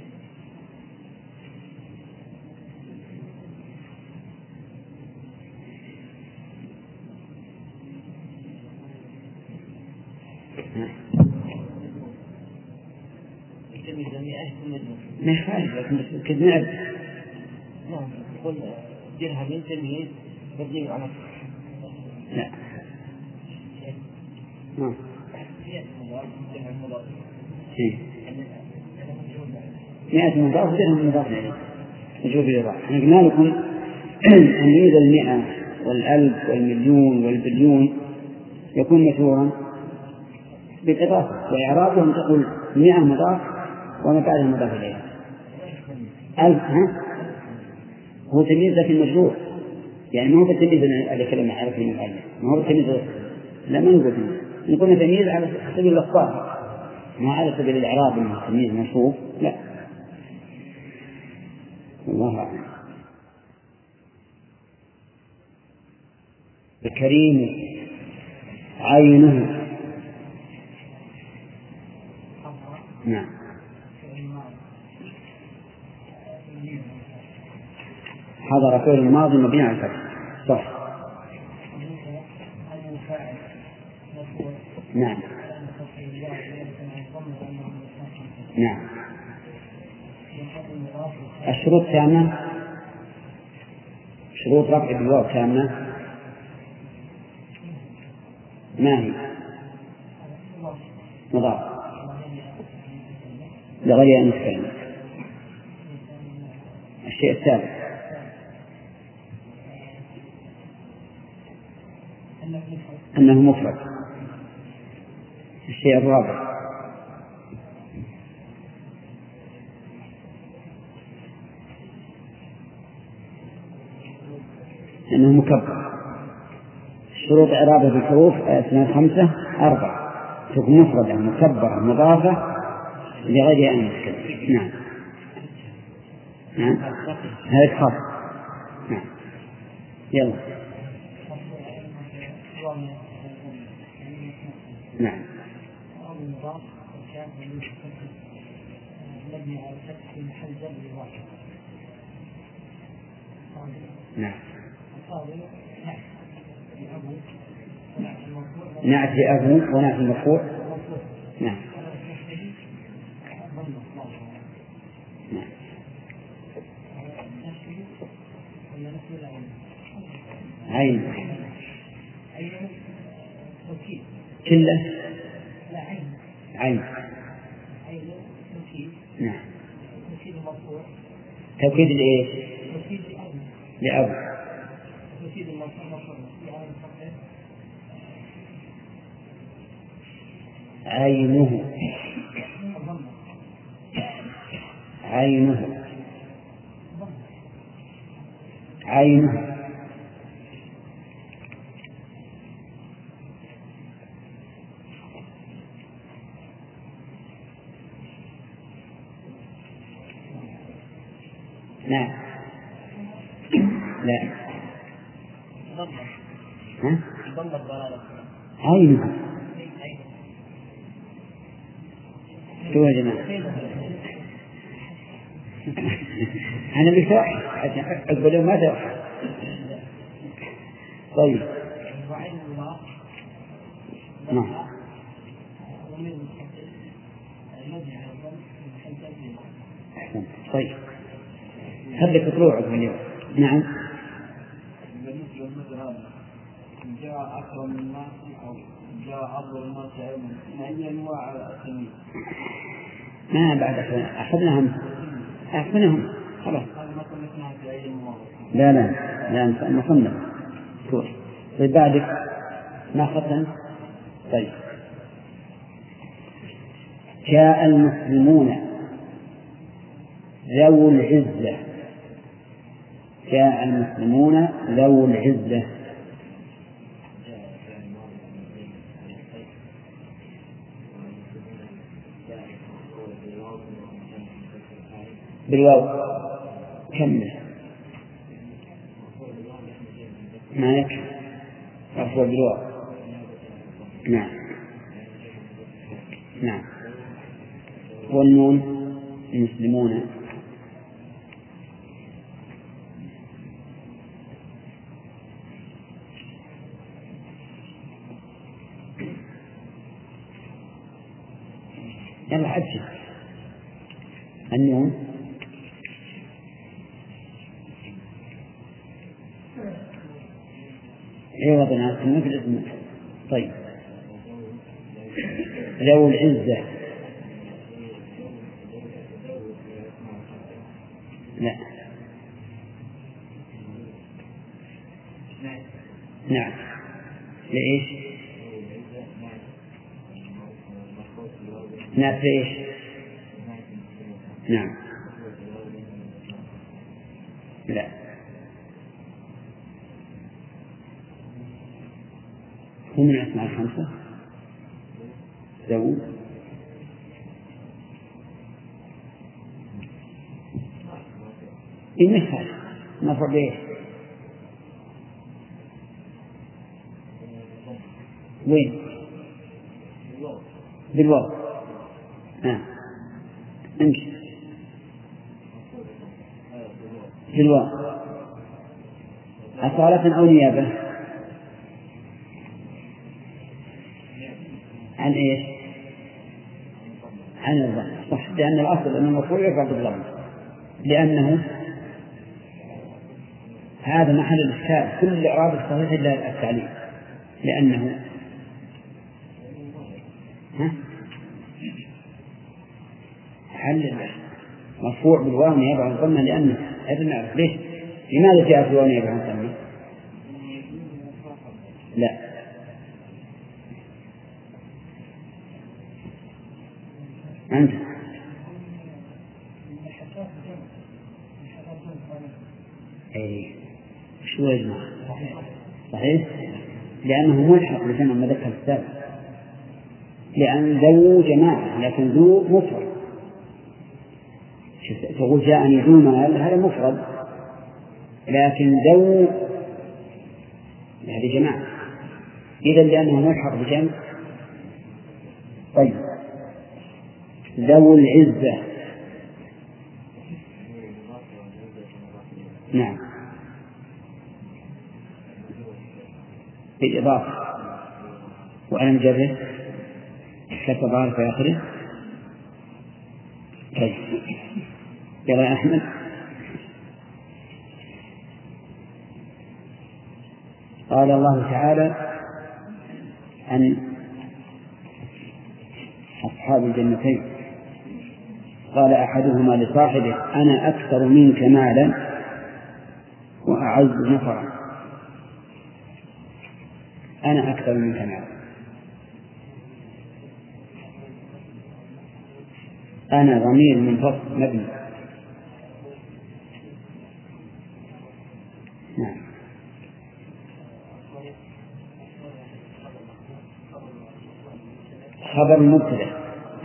ما يخالف لكن كذا نعرف. نعم يقول درهم تمييز مبني على لا نعم مئة مضاف درهم مضاف إليه وجوب الإضافة. احنا قلنا لكم أن يوجد المئة والألف والمليون والبليون يكون مشهورا بالإضافة، وإعرابهم تقول مئة مضاف وما بعدها مضاف إليها. ألف ها هو تمييز لكن مجرور، يعني ما هو بالتمييز على كلمة عرفي المؤلف، ما هو بالتمييز لا ما نقول نقول تمييز على سبيل الأخبار ما على سبيل الإعراب إنه تمييز منصوب لا. الله أعلم. الكريم عينه. نعم حضر فعل الماضي مبني على الفتح صح. نعم نعم. الشروط تامة. شروط رفع بالواو تامة ما هي؟ مضاف لغير أن يتكلم. الشيء الثالث أنه مفرد. الشيء الرابع أنه مكبر. شروط إعرابه بالحروف اثنان خمسة أربعة تكون مفردة مكبرة مضافة لغير أن يتكلم. نعم نعم هذا خاص. نعم يلا نعم نعم نعتي أبو ونعتي مرفوع. نعم عين كله عين نعم توكيد لإيش؟ لأب عينه عينه عينه نعم لا ها؟ عينه شو يا جماعة أنا بشرح أقول لهم ما شرح طيب نعم طيب خليك تروح من اليوم نعم جاء أكرم الناس أو جاء أفضل الناس علما ما هي أنواع التمييز؟ ما بعد أخذناهم أخذناهم خلاص لا لا لا نصنف طيب بعدك ما ختم طيب جاء المسلمون ذو العزة جاء المسلمون ذو العزة بالواو كمل معك أفضل بالواو نعم نعم والنون المسلمون يلا حدث النون عوض عن الكلمة في الاسم طيب ذو العزة لا نعم لإيش نعم لإيش نعم لا هو من الأسماء الخمسة ذو المثال نفر ليه وين بالواو آه. انت بالواو أصالة أو نيابة عن إيش عن الظن صح لأن الأصل أن المفعول يرفع بالضم لأنه هذا محل الإشكال كل الإعراب الصحيح إلا التعليل لأنه ها حل مرفوع بالواو نيابة عن الضمة لأنه هذا نعرف ليش لماذا جاء بالواو نيابة عن الضمة لا أنت أي شو يجمع صحيح لأنه ملحق بجمع ما ذكر السابق لأن ذو جماعة لكن ذو مفرد تقول جاءني ذو مال هذا مفرد لكن ذو هذه جماعة إذا لأنه ملحق بجمع طيب ذو العزة نعم بالإضافة وأنا مجرد كالتضارب في آخره طيب يلا أحمد قال الله تعالى عن أصحاب الجنتين قال أحدهما لصاحبه أنا أكثر منك مالا وأعز نفرا. أنا أكثر منك مالا، أنا ضمير منفصل مبني. نعم. خبر المبتدأ.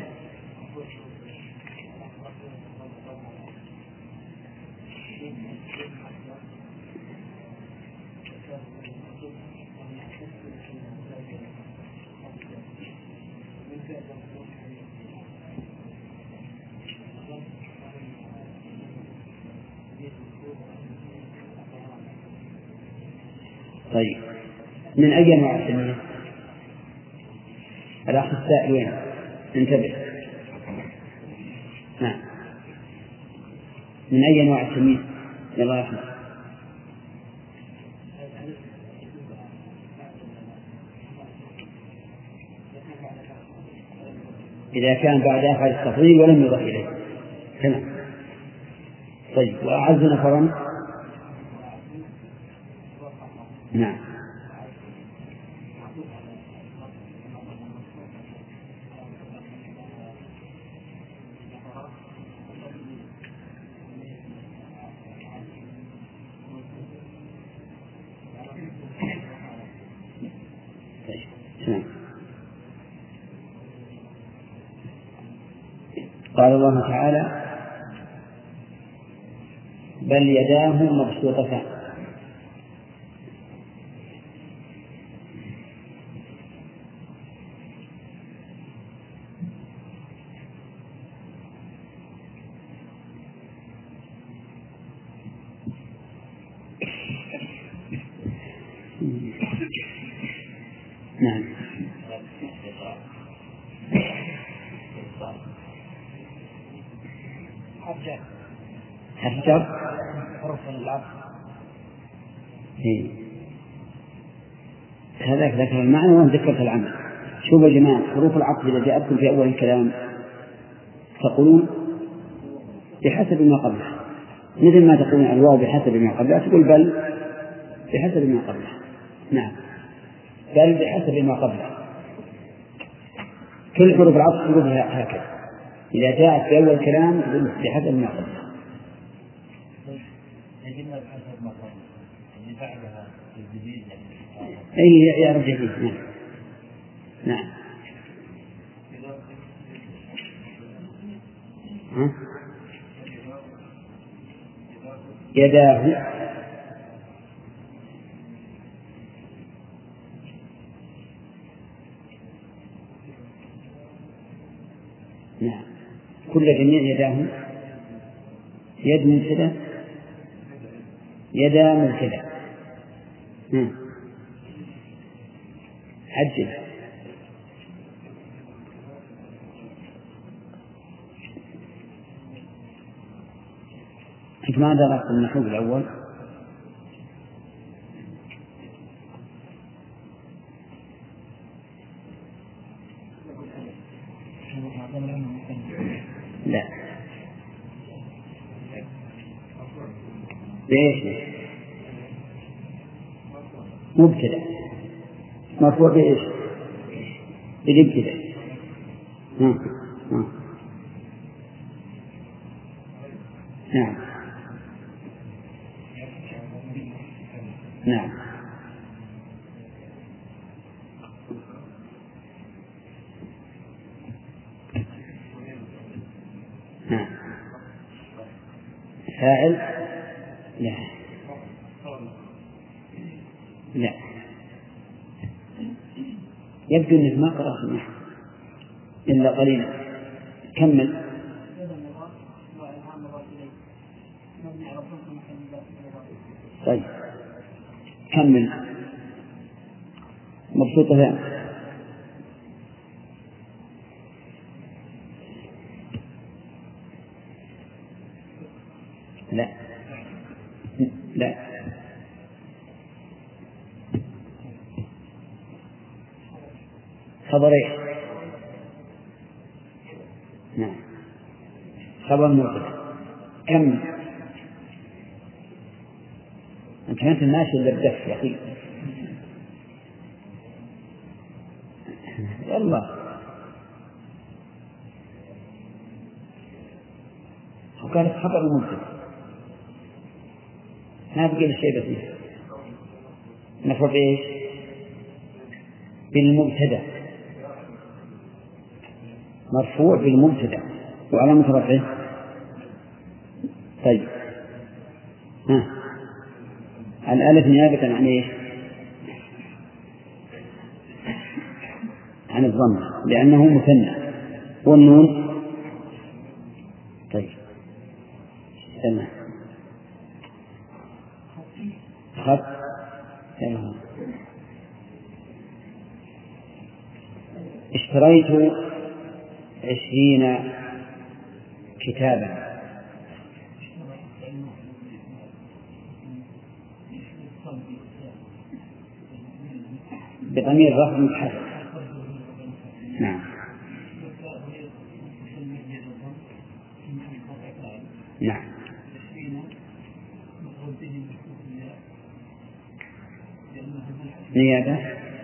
طيب، من أي أنواع التمييز؟ الأخ السائل وين؟ انتبه. نعم. من أي أنواع التمييز؟ يلا يا أحمد. إذا كان بعد أفعل التفضيل ولم يضف إليه. تمام. طيب، وأعز نفرا. نعم. طيب. قال الله تعالى بل يداه مبسوطتان. نعم. حرف جر حرف العطف. هذاك ذكر المعنى وذكرت العمل. شوفوا يا جماعة، حروف العطف إذا جاءتكم في أول الكلام تقولون بحسب ما قبله، مثل ما تقولون الواو بحسب ما قبله تقول بل بحسب ما قبله. نعم، بل بحسب ما قبله. كل حروف العطف تقولها هكذا، إذا جاءت في أول الكلام تقول بحسب ما قبله. يجبنا بحسب ما قبله اللي بعدها الجديد. أي يا رجل. نعم. نعم. ها؟ يداه نعم. كل جميع يداه يد مبتدأ يدا مبتدأ. عجل. أنت ما درست النحو الأول؟ لا. بإيش؟ مبتدأ مرفوع بإيش؟ بالابتداء. نعم. نعم. نعم. نعم. فاعل؟ لا. لا. يبدو أنك ما قرأت النحو إلا قليلا. كمل. طيب كمل. مبسوطة لا. لا لا خبر إيش؟ نعم خبر مبتدأ. كم أنت ما أنت ماشي إلا بدف يا أخي. يلا وكانت خبر مبتدأ ما بقي الشيء بسيط. نفرض إيش؟ بالمبتدأ مرفوع بالمبتدأ وعلامة رفعه. طيب ها الألف نيابة عن إيش؟ عن الضم لأنه مثنى. والنون طيب تمام خط اشتريت عشرين كتابا. بضمير رفع متحرك. نعم نعم نيابة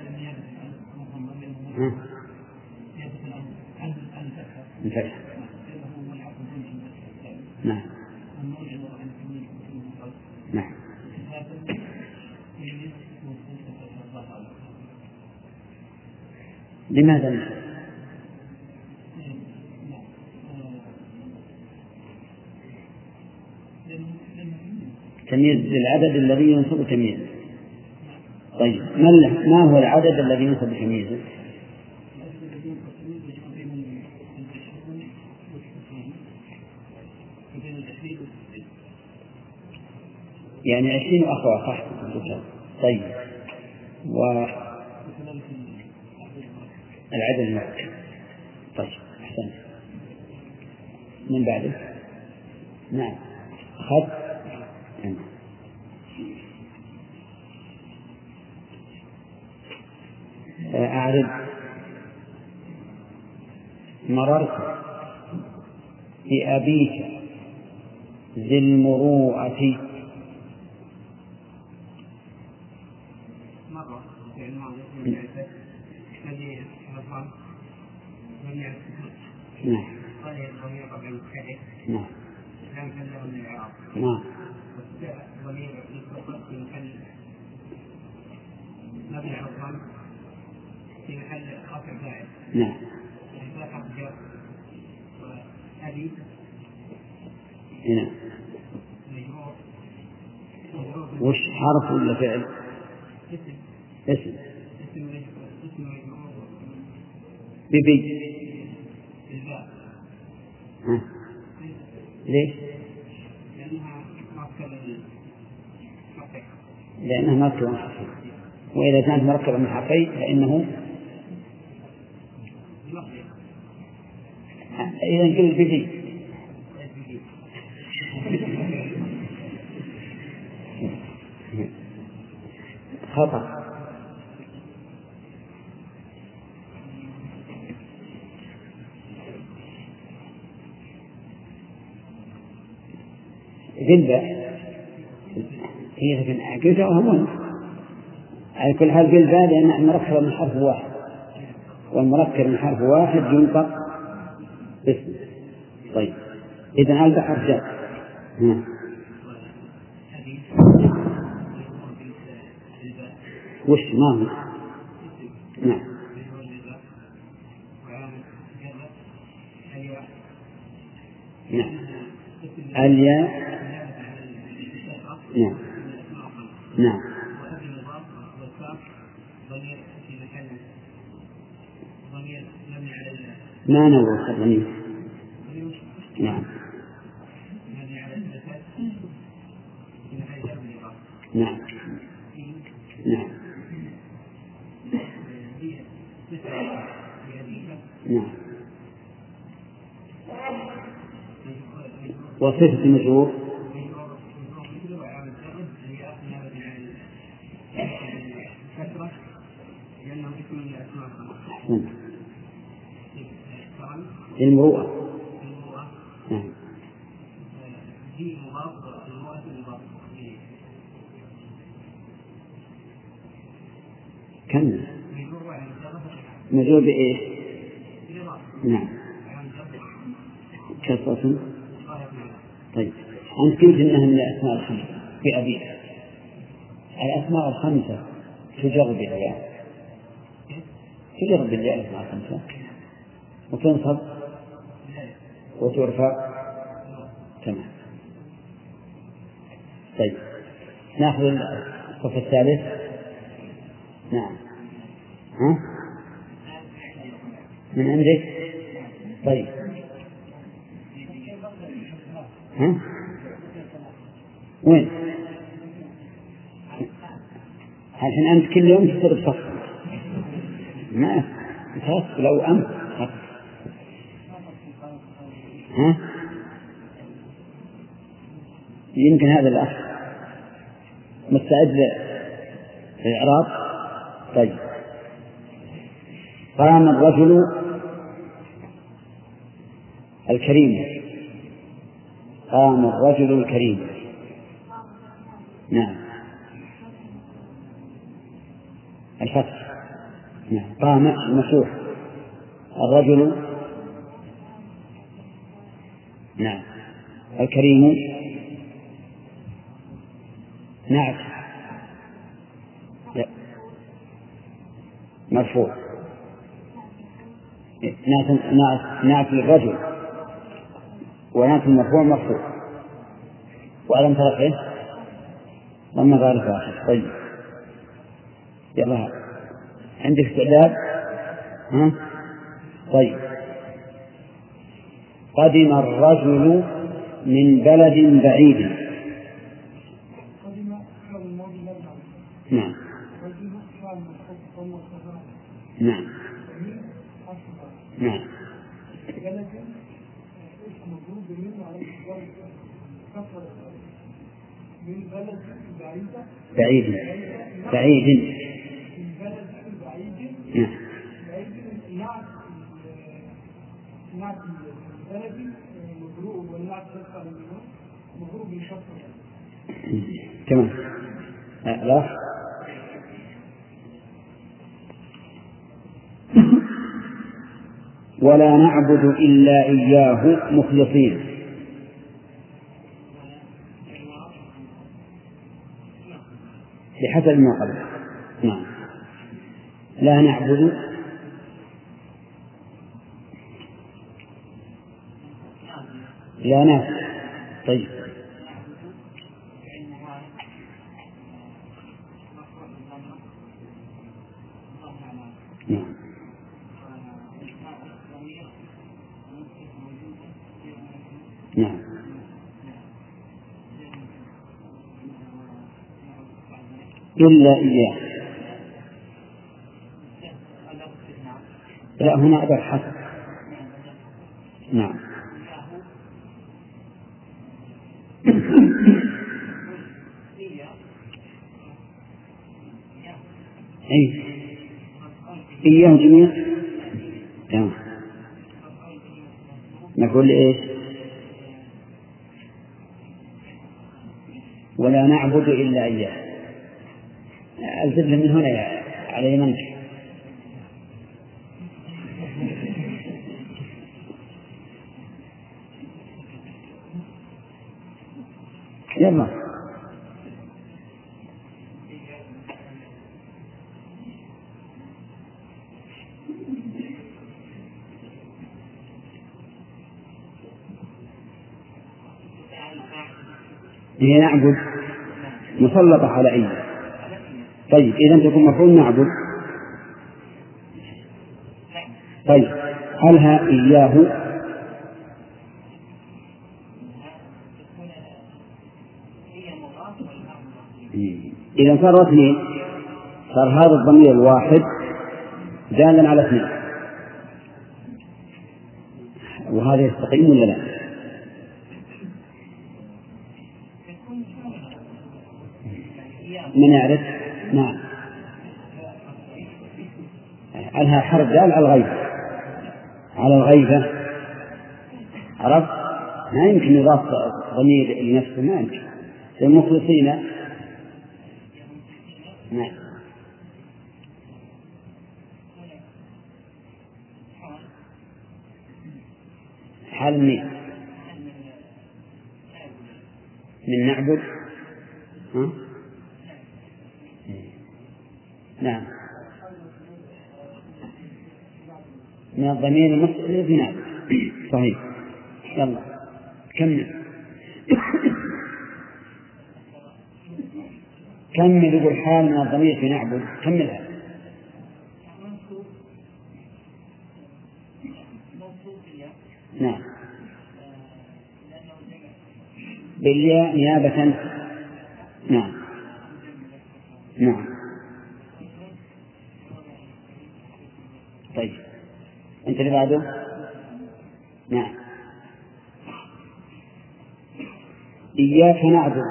الفتح. نعم نعم لماذا نعم؟ تمييز للعدد الذي ينصب تمييزه. طيب ما هو العدد الذي ينصب تمييزه؟ يعني عشرين أخوة صح. طيب والعدد المعتبر. طيب أحسن. من بعده نعم خط. أعرض مررت بأبيك ذي المروءة. نعم نعم نعم في محل رفع فاعل. نعم. أبي هنا وش حرف ولا فعل؟ اسم. اسم. اسم اسم مجرور. ببي. بالباء. ها. ليش؟ لأنها مركبة حقيقة. لأنها مركبة من حرفين. وإذا كانت مركبة من حرفين فإنه إذا نقول بذي. خطأ. ذنبة هي لكن عقيدة وهمون على كل حال ذنبة لأنها مركبة من حرف واحد والمركب من حرف واحد ينطق باسم. طيب إذن ألبى حرف جر. وش ما هو؟ نعم نعم الياء. نعم نعم ما نوع الضمير. نعم نعم نعم نعم وصفة المجرور لأنه اسم من الأسماء. أحسن. للمروءة. نعم. كم مجرور بإيه؟ نعم كسرة. طيب أنت قلت إنها من الأسماء الخمسة في أبيها. الأسماء الخمسة تجر بالياء، تجر بالياء الأسماء الخمسة وتنصب وترفع. تمام. طيب نأخذ الصف الثالث. نعم. ها؟ من عندك؟ طيب. ها؟ وين؟ الحين أنت كل يوم تصير بصف. ما خلاص لو أمس. ها؟ يمكن هذا الأخ مستعد للإعراب. طيب قام الرجل الكريم. قام الرجل الكريم. نعم الفتح. نعم. قام المفتوح الرجل. نعم الكريم نعت مرفوع. نعت نعت للرجل ونعت المرفوع مرفوع وعلم ترفعه ضم غير فاحش. طيب يلا عندك استعداد؟ ها؟ طيب قدم الرجل من بلد بعيد. نعم نعم نعم بعيد بعيد. نعم تمام. لا ولا نعبد إلا إياه مخلصين. بحسب ما قبل. نعم لا نعبد لا ناس. طيب نعم نعم إلا إياه. لا هنا أدر حسب. نعم أي إياه جميع. تمام. نقول إيش؟ ولا نعبد إلا إياه. الزبل من هنا على يمنك. يلا هي نعبد مسلطة على أي. طيب إذا تكون مفعول نعبد. طيب هلها إياه إذا صار اثنين صار هذا الضمير الواحد دالا على اثنين وهذا يستقيم ولا لا؟ من يعرف؟ نعم عنها حرف دال على الغيبة على الغيبة عرفت؟ ما يمكن يضاف ضمير لنفسه، ما يمكن. المخلصين نعم حال منين؟ من نعبد. ها؟ نعم من الضمير المستتر في نعبد صحيح. يلا كمل. كمل يقول حال من الضمير في نعبد. كملها. نعم بالياء نيابة. نعم نعم طيب أنت اللي بعده. نعم إياك نعبد.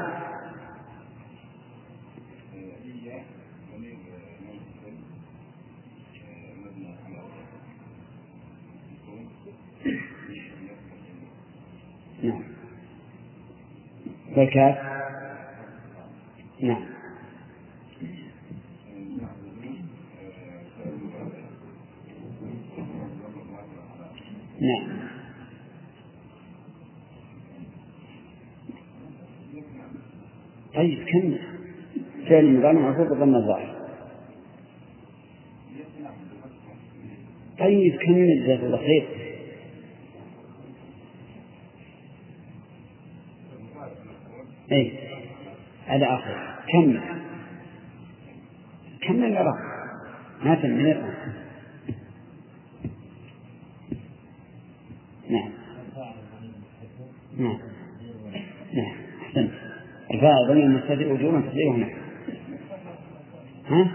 نعم والكاف. نعم نعم طيب كمل. فعل المضارع مرفوع بضم الظاهر. طيب كمل جزاك الله خير. اي هذا آخر. كمل كمل يا رب ما تنمي الآن. نعم نعم نعم أحسنت. الفاعل ضمير مستتر وجوبا تقديره نعم. ها؟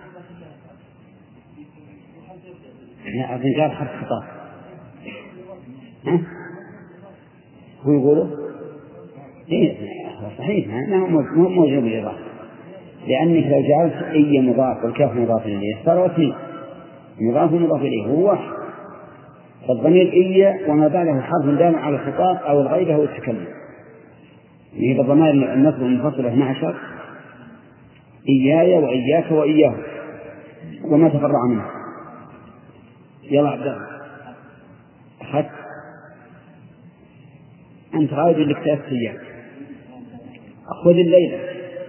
لا الرجال حرف خطاب. ها؟ هو يقوله إيه صحيح ما هو موجود بالإضافة، لأنك لو جعلت أي مضاف والكاف مضاف إليه صار اثنين مضاف مضاف إليه هو واحد. فالضمير إيا وما بعده حرف دال على الخطاب أو الغيبة أو التكلم. هي الضمائر النصب المنفصلة اثنا عشر إياي وإياك وإياه وما تفرع منه. يلا عبد الله أخذت أنت غايب لك ثلاث أيام. خذ الليلة.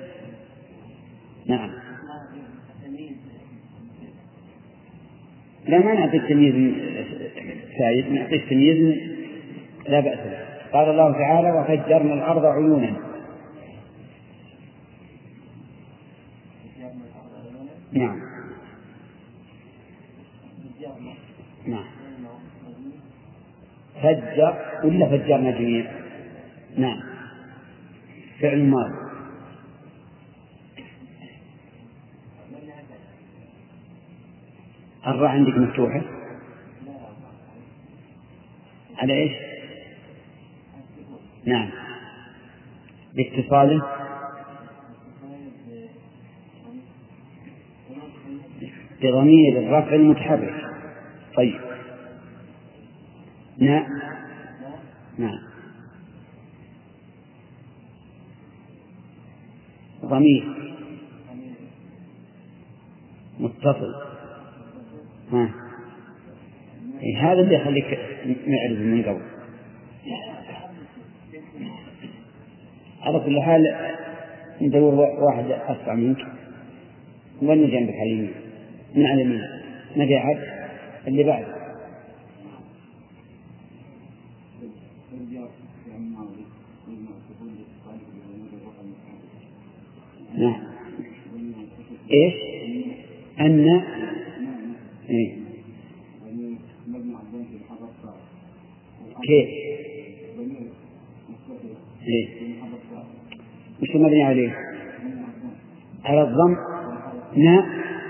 نعم لا ما نعطيك تمييز سعيد، نعطيك تمييز لا بأس به. قال الله تعالى وفجرنا الأرض عيونا. نعم نعم فجر ولا فجرنا جميع. نعم فعل ماضي. الراء عندك مفتوحة على إيش؟ نعم باتصاله بضمير الرفع المتحرك. طيب نعم نعم ضمير متصل. ها هذا اللي يخليك نعرف من قبل. على كل حال ندور واحد أسرع منك وين جنبك على اليمين من على اليمين نقعد اللي بعد. نعم إيش أن إيه؟ كيف إيه؟ مش مبني عليه على الضم. نا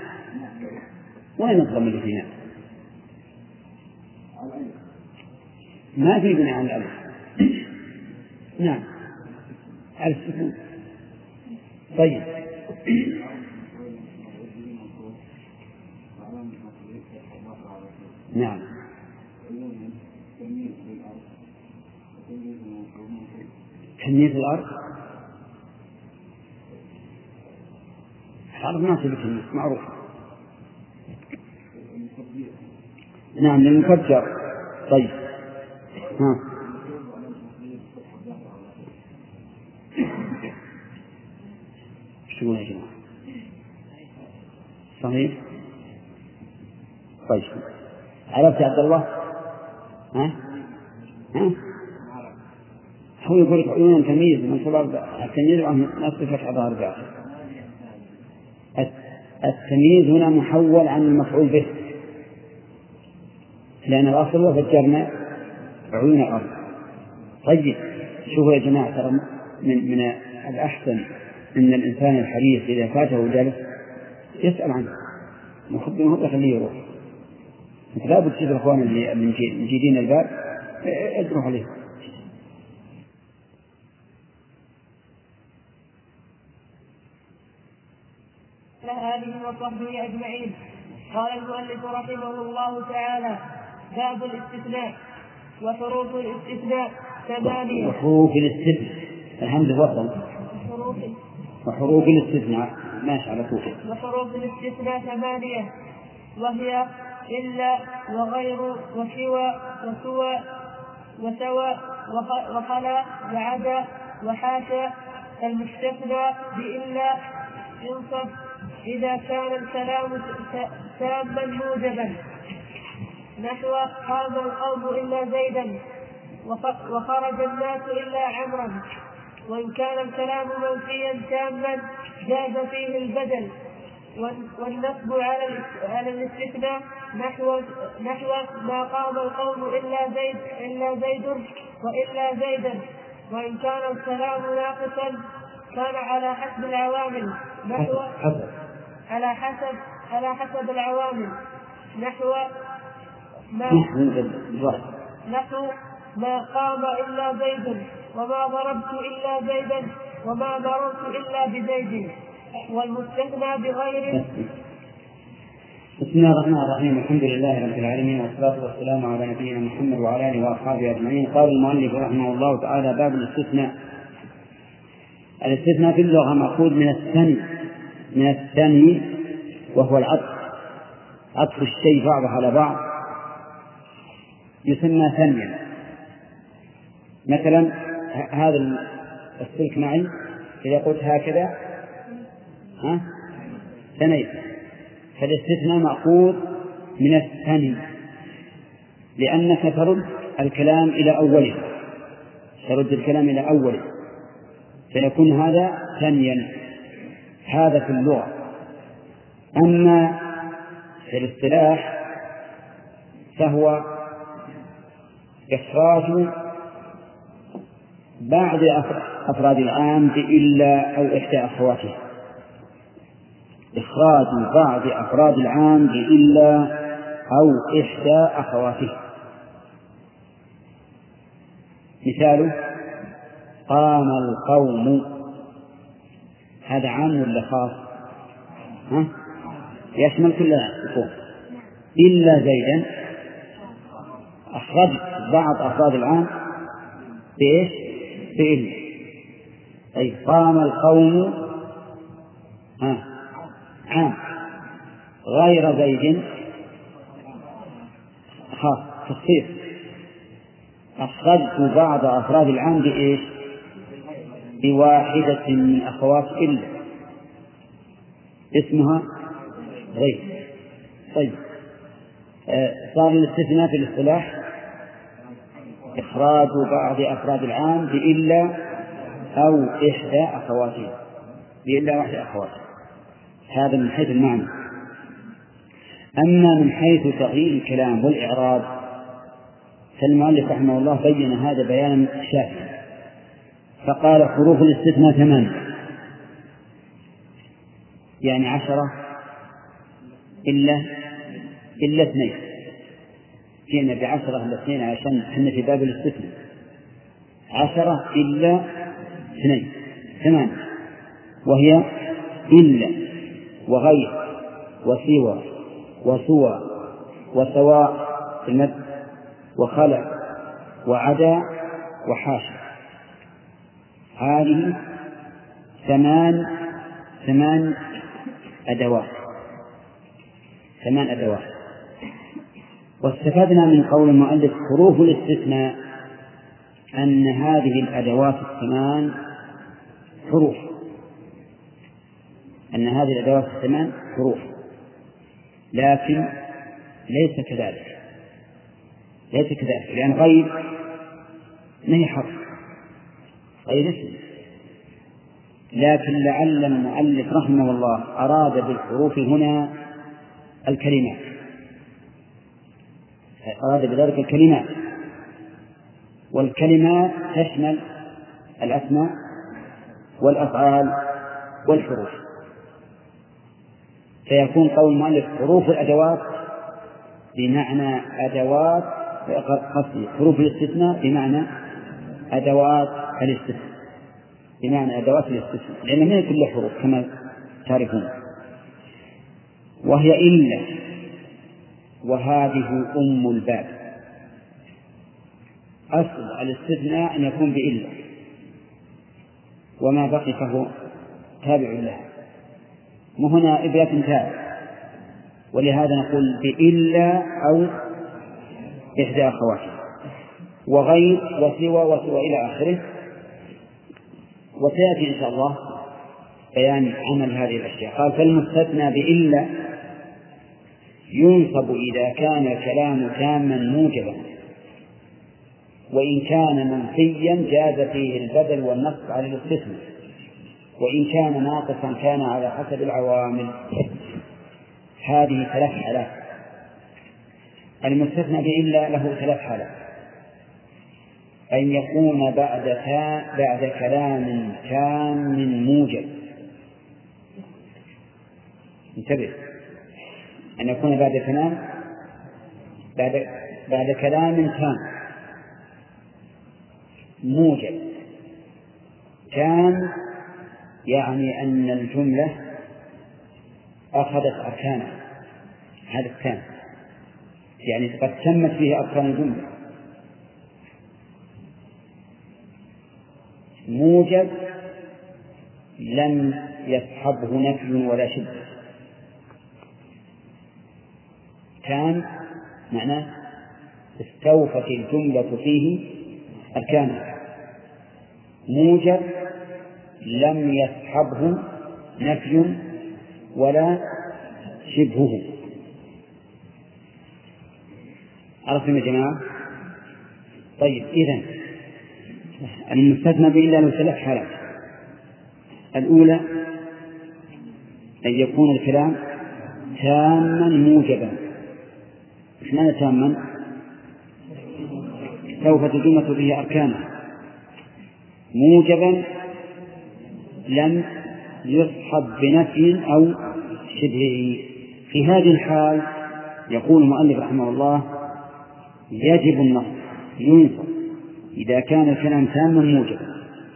وين الضم اللي فينا؟ ما في بناء على الألف. نعم على السكون. طيب نعم تمييز الأرض الأرض ما تبي تمييز معروف. نعم للمفجر. طيب ها شو يا جماعة صحيح. طيب عرفت يا عبد الله؟ ها ها هو يقول لك عيون تمييز من سبب التمييز نصف فتح ظهر بعض. التمييز هنا محول عن المفعول به، لأن الأصل وفجرنا عيون الأرض. طيب شوفوا يا جماعة، ترى من, من الأحسن أن الإنسان الحريص إذا فاته جلس يسأل عنه مخبر مخبر خليه يروح. لا بد تشوف الأخوان اللي من جيدين الباب ادروا عليه. آله وصحبه أجمعين. قال المؤلف رحمه الله تعالى: باب الاستثناء. وحروف الاستثناء ثمانية. وحروف الاستثناء الحمد وصل. وحروف الاستثناء ماشي على طول. وحروف الاستثناء ثمانية، وهي إلا وغير وسوى وسوى وسوى وخلا وعدا وحاشا. المستثنى بإلا ينصب إذا كان الكلام تاما موجبا، نحو قام القوم إلا زيدا وخرج الناس إلا عمرا. وإن كان الكلام منفيا تاما جاز فيه البدل. والنصب على الاستثناء نحو نحو ما قام القوم إلا زيد إلا زيد وإلا زيدا. وإن كان الكلام ناقصا كان على حسب العوامل نحو على حسب على حسب العوامل نحو ما نحو ما قام إلا زيد وما ضربت إلا زيدا وما مررت إلا بزيد. والمستثنى بغير. بسم الله الرحمن الرحيم. الحمد لله رب العالمين، والصلاة والسلام على نبينا محمد وعلى آله وأصحابه أجمعين. قال المؤلف رحمه الله تعالى: باب الاستثناء. الاستثناء في اللغة مأخوذ من الثني من الثني وهو العطف، عطف الشيء بعضه على بعض يسمى ثنيا. مثلا هذا السلك معي، إذا قلت هكذا ها ثنيت، فالاستثناء مأخوذ من الثني، لأنك ترد الكلام إلى أوله ترد الكلام إلى أوله فيكون هذا ثنيا. هذا في اللغة. أما في الاصطلاح فهو إخراج بعض أفراد العام بإلا أو إحدى أخواته إخراج بعض أفراد العام بإلا أو إحدى أخواته. مثاله: قام القوم، هذا عام ولا خاص؟ ها؟ يشمل كل القوم. إلا زيدا أخرج بعض أفراد العام بإيش؟ بإلا. أي قام القوم ها عام، غير زيد خاص تخصيص. أخرجت بعض أفراد العام بإيش؟ بواحدة من أخوات إلا اسمها غير. طيب آه صار الاستثناء في الاصطلاح إخراج بعض أفراد العام بإلا أو إحدى أخواته بإلا واحد أخواته. هذا من حيث المعنى. أما من حيث تغيير الكلام والإعراب فالمؤلف رحمه الله بين هذا بيانا شافيا، فقال: حروف الاستثناء ثمانية، يعني عشرة إلا إلا اثنين. جئنا بعشرة إلا اثنين عشان احنا في باب الاستثناء. عشرة إلا اثنين ثمانية، وهي إلا وغير وسوى وسوى وسواء في المد وخلع وعدا وحاشا. هذه ثمان ثمان أدوات ثمان أدوات واستفدنا من قول المؤلف حروف الاستثناء أن هذه الأدوات الثمان حروف أن هذه الأدوات الثمان حروف لكن ليس كذلك ليس كذلك لأن غير ما هي حرف غير اسم، لكن لعل المؤلف رحمه الله أراد بالحروف هنا الكلمات أراد بذلك الكلمات، والكلمات تشمل الأسماء والأفعال والحروف، فيكون قول المؤلف حروف الأدوات بمعنى أدوات قصدي حروف الاستثناء بمعنى أدوات الاستثناء بمعنى أدوات الاستثناء لأن ما هي كل حروف كما تعرفون. وهي إلا، وهذه أم الباب. أصل الاستثناء أن يكون بإلا، وما بقي فهو تابع له، وهنا إبرة تابع، ولهذا نقول بإلا أو إحدى أخواتها، وغير وسوى وسوى إلى آخره. وسيأتي إن شاء الله بيان عمل هذه الأشياء. قال فالمستثنى بإلا ينصب إذا كان الكلام تاما موجبا، وإن كان منفيا جاز فيه البدل والنصب على الاستثناء، وإن كان ناقصا كان على حسب العوامل. هذه ثلاث حالات. المستثنى بإلا له ثلاث حالات: أن يكون بعد بعد كلام تام موجب، انتبه، أن يكون بعد كلام بعد بعد كلام تام موجب. تام يعني أن الجملة أخذت أركانها، هذا التام يعني قد تمت فيه أركان الجملة. موجب لم يصحبه نفي ولا شدة. تام معناه استوفت الجملة فيه أركانها. موجب لم يصحبه نفي ولا شبهه. عرفتم يا جماعة؟ طيب، إذن المستثنى بإلا له ثلاث حالات. الأولى أن يكون الكلام تاما موجبا. إيش معنى تاما؟ استوفت الجملة به أركانها. موجبا لم يصحب بنفي أو شبهه. في هذه الحال يقول المؤلف رحمه الله يجب النصب، ينصب إذا كان الكلام تاما موجبا،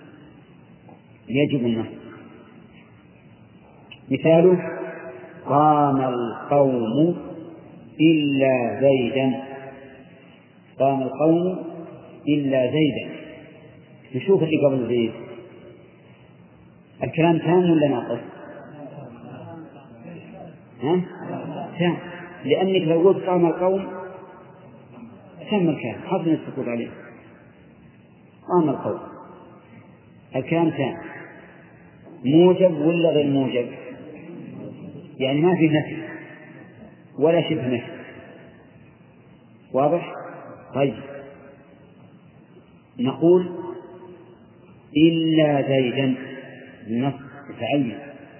يجب النصب. مثاله: قام القوم إلا زيدا. قام القوم إلا زيدا. نشوف اللي قبل زيد، الكلام تام ولا ناقص؟ ها؟ تام، لأنك لو قلت قام القوم تم الكلام، حصل السكوت عليه. قام القوم، الكلام تام. موجب ولا غير موجب؟ يعني ما في نفي ولا شبه نفي. واضح؟ طيب، نقول إلا زيدا. النص يتعين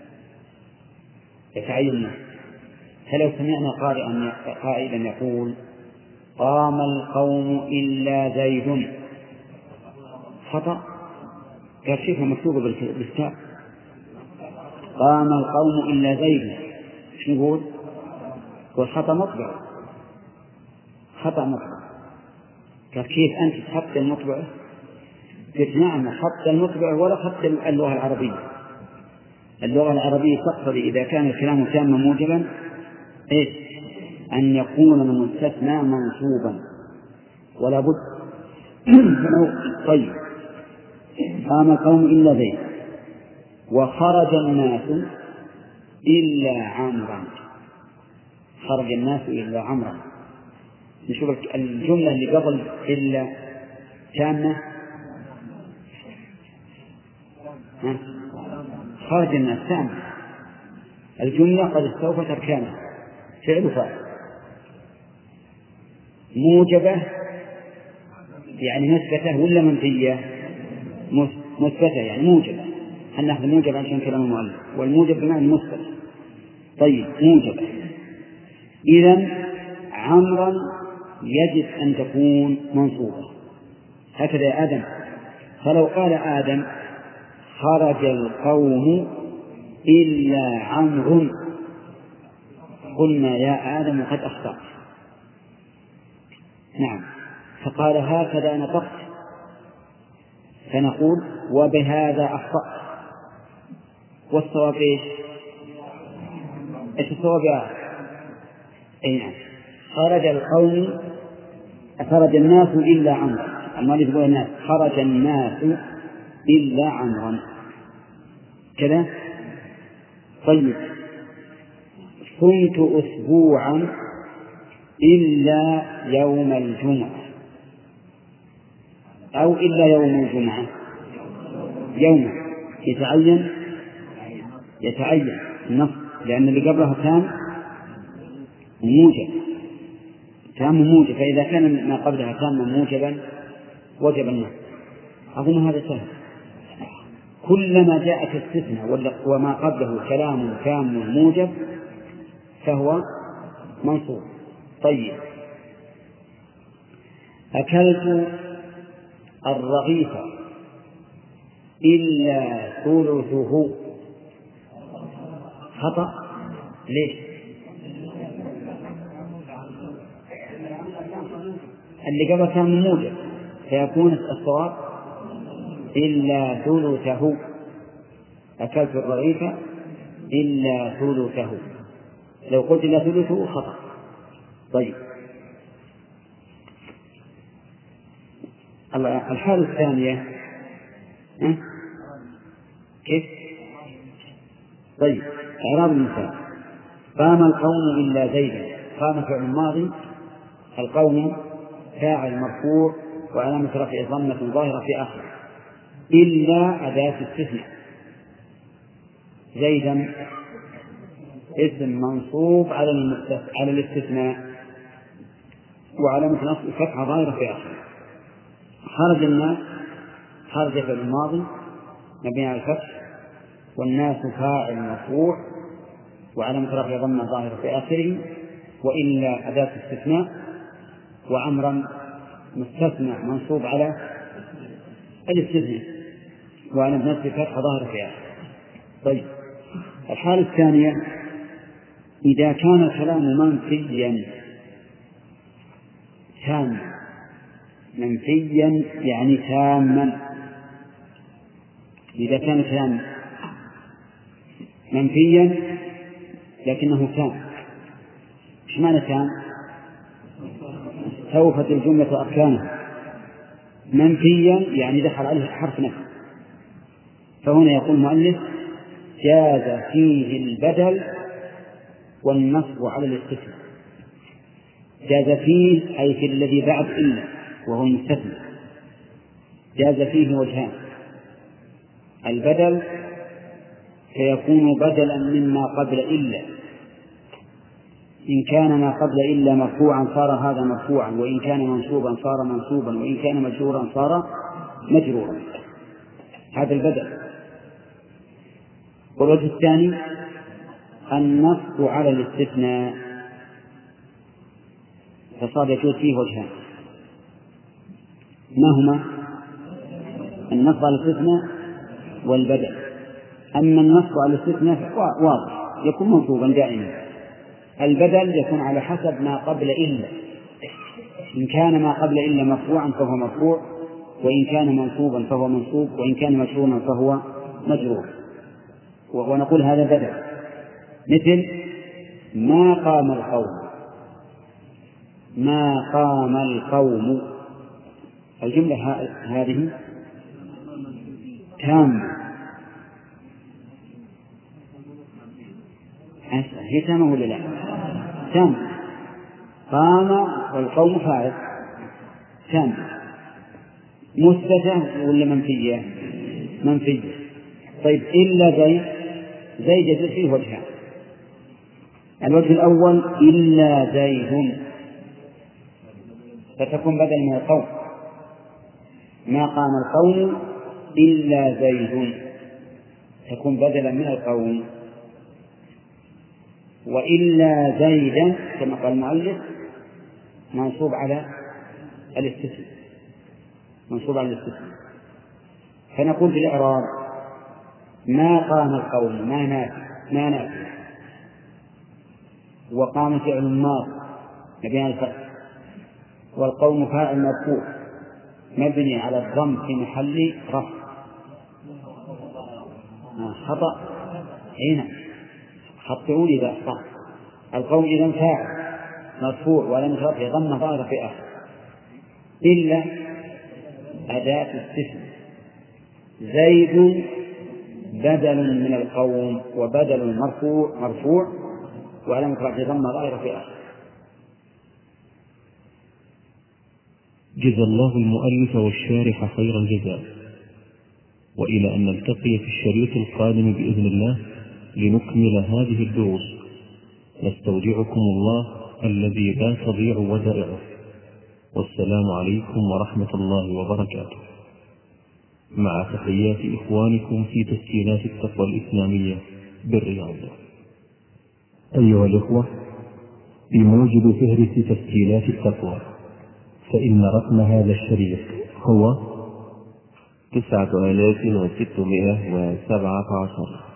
يتعين النص. فلو سمعنا قارئا قائلا يقول قام القوم إلا زيد، خطأ. قال شيخها مكتوبة بالكتاب قام القوم إلا زيد، شو نقول؟ والخطأ مطبع، خطأ مطبع. قال كيف أنت تحط المطبع؟ قلت نعم، خط المطبع ولا خط اللغة العربية. اللغة العربية تقتضي إذا كان الكلام تاما موجبا إيه؟ أن يكون المستثنى منصوبا، ولا بد طيب قام القوم إلا زيد وخرج الناس إلا عمرا. خرج الناس إلا عمرا. نشوف الجملة اللي قبل إلا تامة. خرج الناس تامة. الجملة قد استوفت أركانها فعل فاعل. موجبة يعني مثبتة ولا منفية؟ مثبتة يعني موجبة. هل نأخذ موجب عشان كلام المؤلف، والموجب بمعنى مثبت. طيب موجبة. إذن عمرا يجب أن تكون منصوبة هكذا يا آدم. فلو قال آدم خرج القوم إلا عمرو قلنا يا آدم قد أخطأت. نعم. فقال هكذا نطقت فنقول وبهذا أخطأت. والصواب إيش؟ إيش الصواب يا آدم؟ أي نعم. خرج القوم خرج الناس إلا عمرا. المؤلف يقول الناس خرج الناس إلا عمرا كذا. طيب كنت أسبوعا إلا يوم الجمعة أو إلا يوم الجمعة. يوم يتعين يتعين النص لأن اللي قبلها كان موجب تام موجب، فإذا كان ما قبلها تام موجبا وجب النص. أظن هذا سهل. كلما جاءت استثناء وما قبله كلام تام موجب فهو منصوب. طيب أكلت الرغيف إلا ثلثه. خطأ. ليش؟ اللي قبل كان موجب فيكون الصواب إلا ثلثه. أكلت الرغيف إلا ثلثه. لو قلت إلا ثلثه خطأ. طيب الحالة الثانية أه؟ كيف؟ طيب إعراب المثال قام القوم إلا زيدا. قام فعل ماضي، القوم فاعل مرفوع وعلامة رفعه ضمة ظاهرة في آخره، إلا أداة استثناء. زيدا اسم منصوب على على الاستثناء وعلامة نصب الفتحة ظاهرة في آخره. خرج الناس خرج في الماضي مبني على الفتح، والناس فاعل مرفوع وعلامة رفعه ضمة ظاهرة في آخره، وإلا أداة استثناء، وعمرا مستثنى منصوب على الاستثناء وعلامة نصب الفتحة ظاهرة في آخره. طيب الحالة الثانية إذا كان الكلام منفيا تاما. منفيا يعني تاما. إذا كان الكلام منفيا لكنه تام. إيش معنى تام؟ استوفت الجملة أركانها. منفيا يعني دخل عليه حرف نفي. فهنا يقول المؤلف جاز فيه البدل والنصب على الاستثناء. جاز فيه أي في الذي بعد إلا وهو المستثنى. جاز فيه وجهان: البدل فيكون بدلا مما قبل إلا، إن كان ما قبل إلا مرفوعا صار هذا مرفوعا، وإن كان منصوبا صار منصوبا، وإن كان مجرورا صار مجرورا. هذا البدل. والوجه الثاني النصب على الاستثناء، فصار يجوز فيه وجهان. ما هما؟ النصب على الاستثناء والبدل. أما النصب على الاستثناء واضح يكون منصوبا دائما. البدل يكون على حسب ما قبل إلا، إن كان ما قبل إلا مرفوعا فهو مرفوع، وإن كان منصوبا فهو منصوب، وإن كان مجرورا فهو مجرور. ونقول هذا بدل، مثل ما قام القوم. ما قام القوم الجملة هذه تامة، هي تامة ولا لا؟ تامة. قام والقوم فاعل، تامة. مثبتة ولا منفية؟ منفية. طيب إلا زيد، زيد فيه وجهان. الوجه الأول إلا زيد فتكون بدل من القوم، ما قام القوم إلا زيد تكون بدلا من القوم. وإلا زيدا كما قال المؤلف منصوب على الاستثناء، منصوب على الاستثناء. فنقول في الإعراب ما قام القوم ما نافع ما نافع وقام فعل ماض مبني الفتح، والقوم فاعل مرفوع مبني على الضم في محل رفع. خطأ هنا، خطئوا لي ذا صح. القوم إذا فاعل مرفوع ولم رفع ضم ظاهر في آخر، إلا أداة استثناء. زيد بدل من القوم وبدل مرفوع مرفوع ولم رفع ضم ظاهر في آخر. جزا الله المؤلف والشارح خير الجزاء، وإلى أن نلتقي في الشريط القادم بإذن الله لنكمل هذه الدروس، نستودعكم الله الذي لا تضيع ودائعه، والسلام عليكم ورحمة الله وبركاته، مع تحيات إخوانكم في تسجيلات التقوى الإسلامية بالرياض. أيها الإخوة، بموجب فهرس تسجيلات التقوى فإن رقم هذا الشريط هو تسعة آلاف وستمائة وسبعة عشر.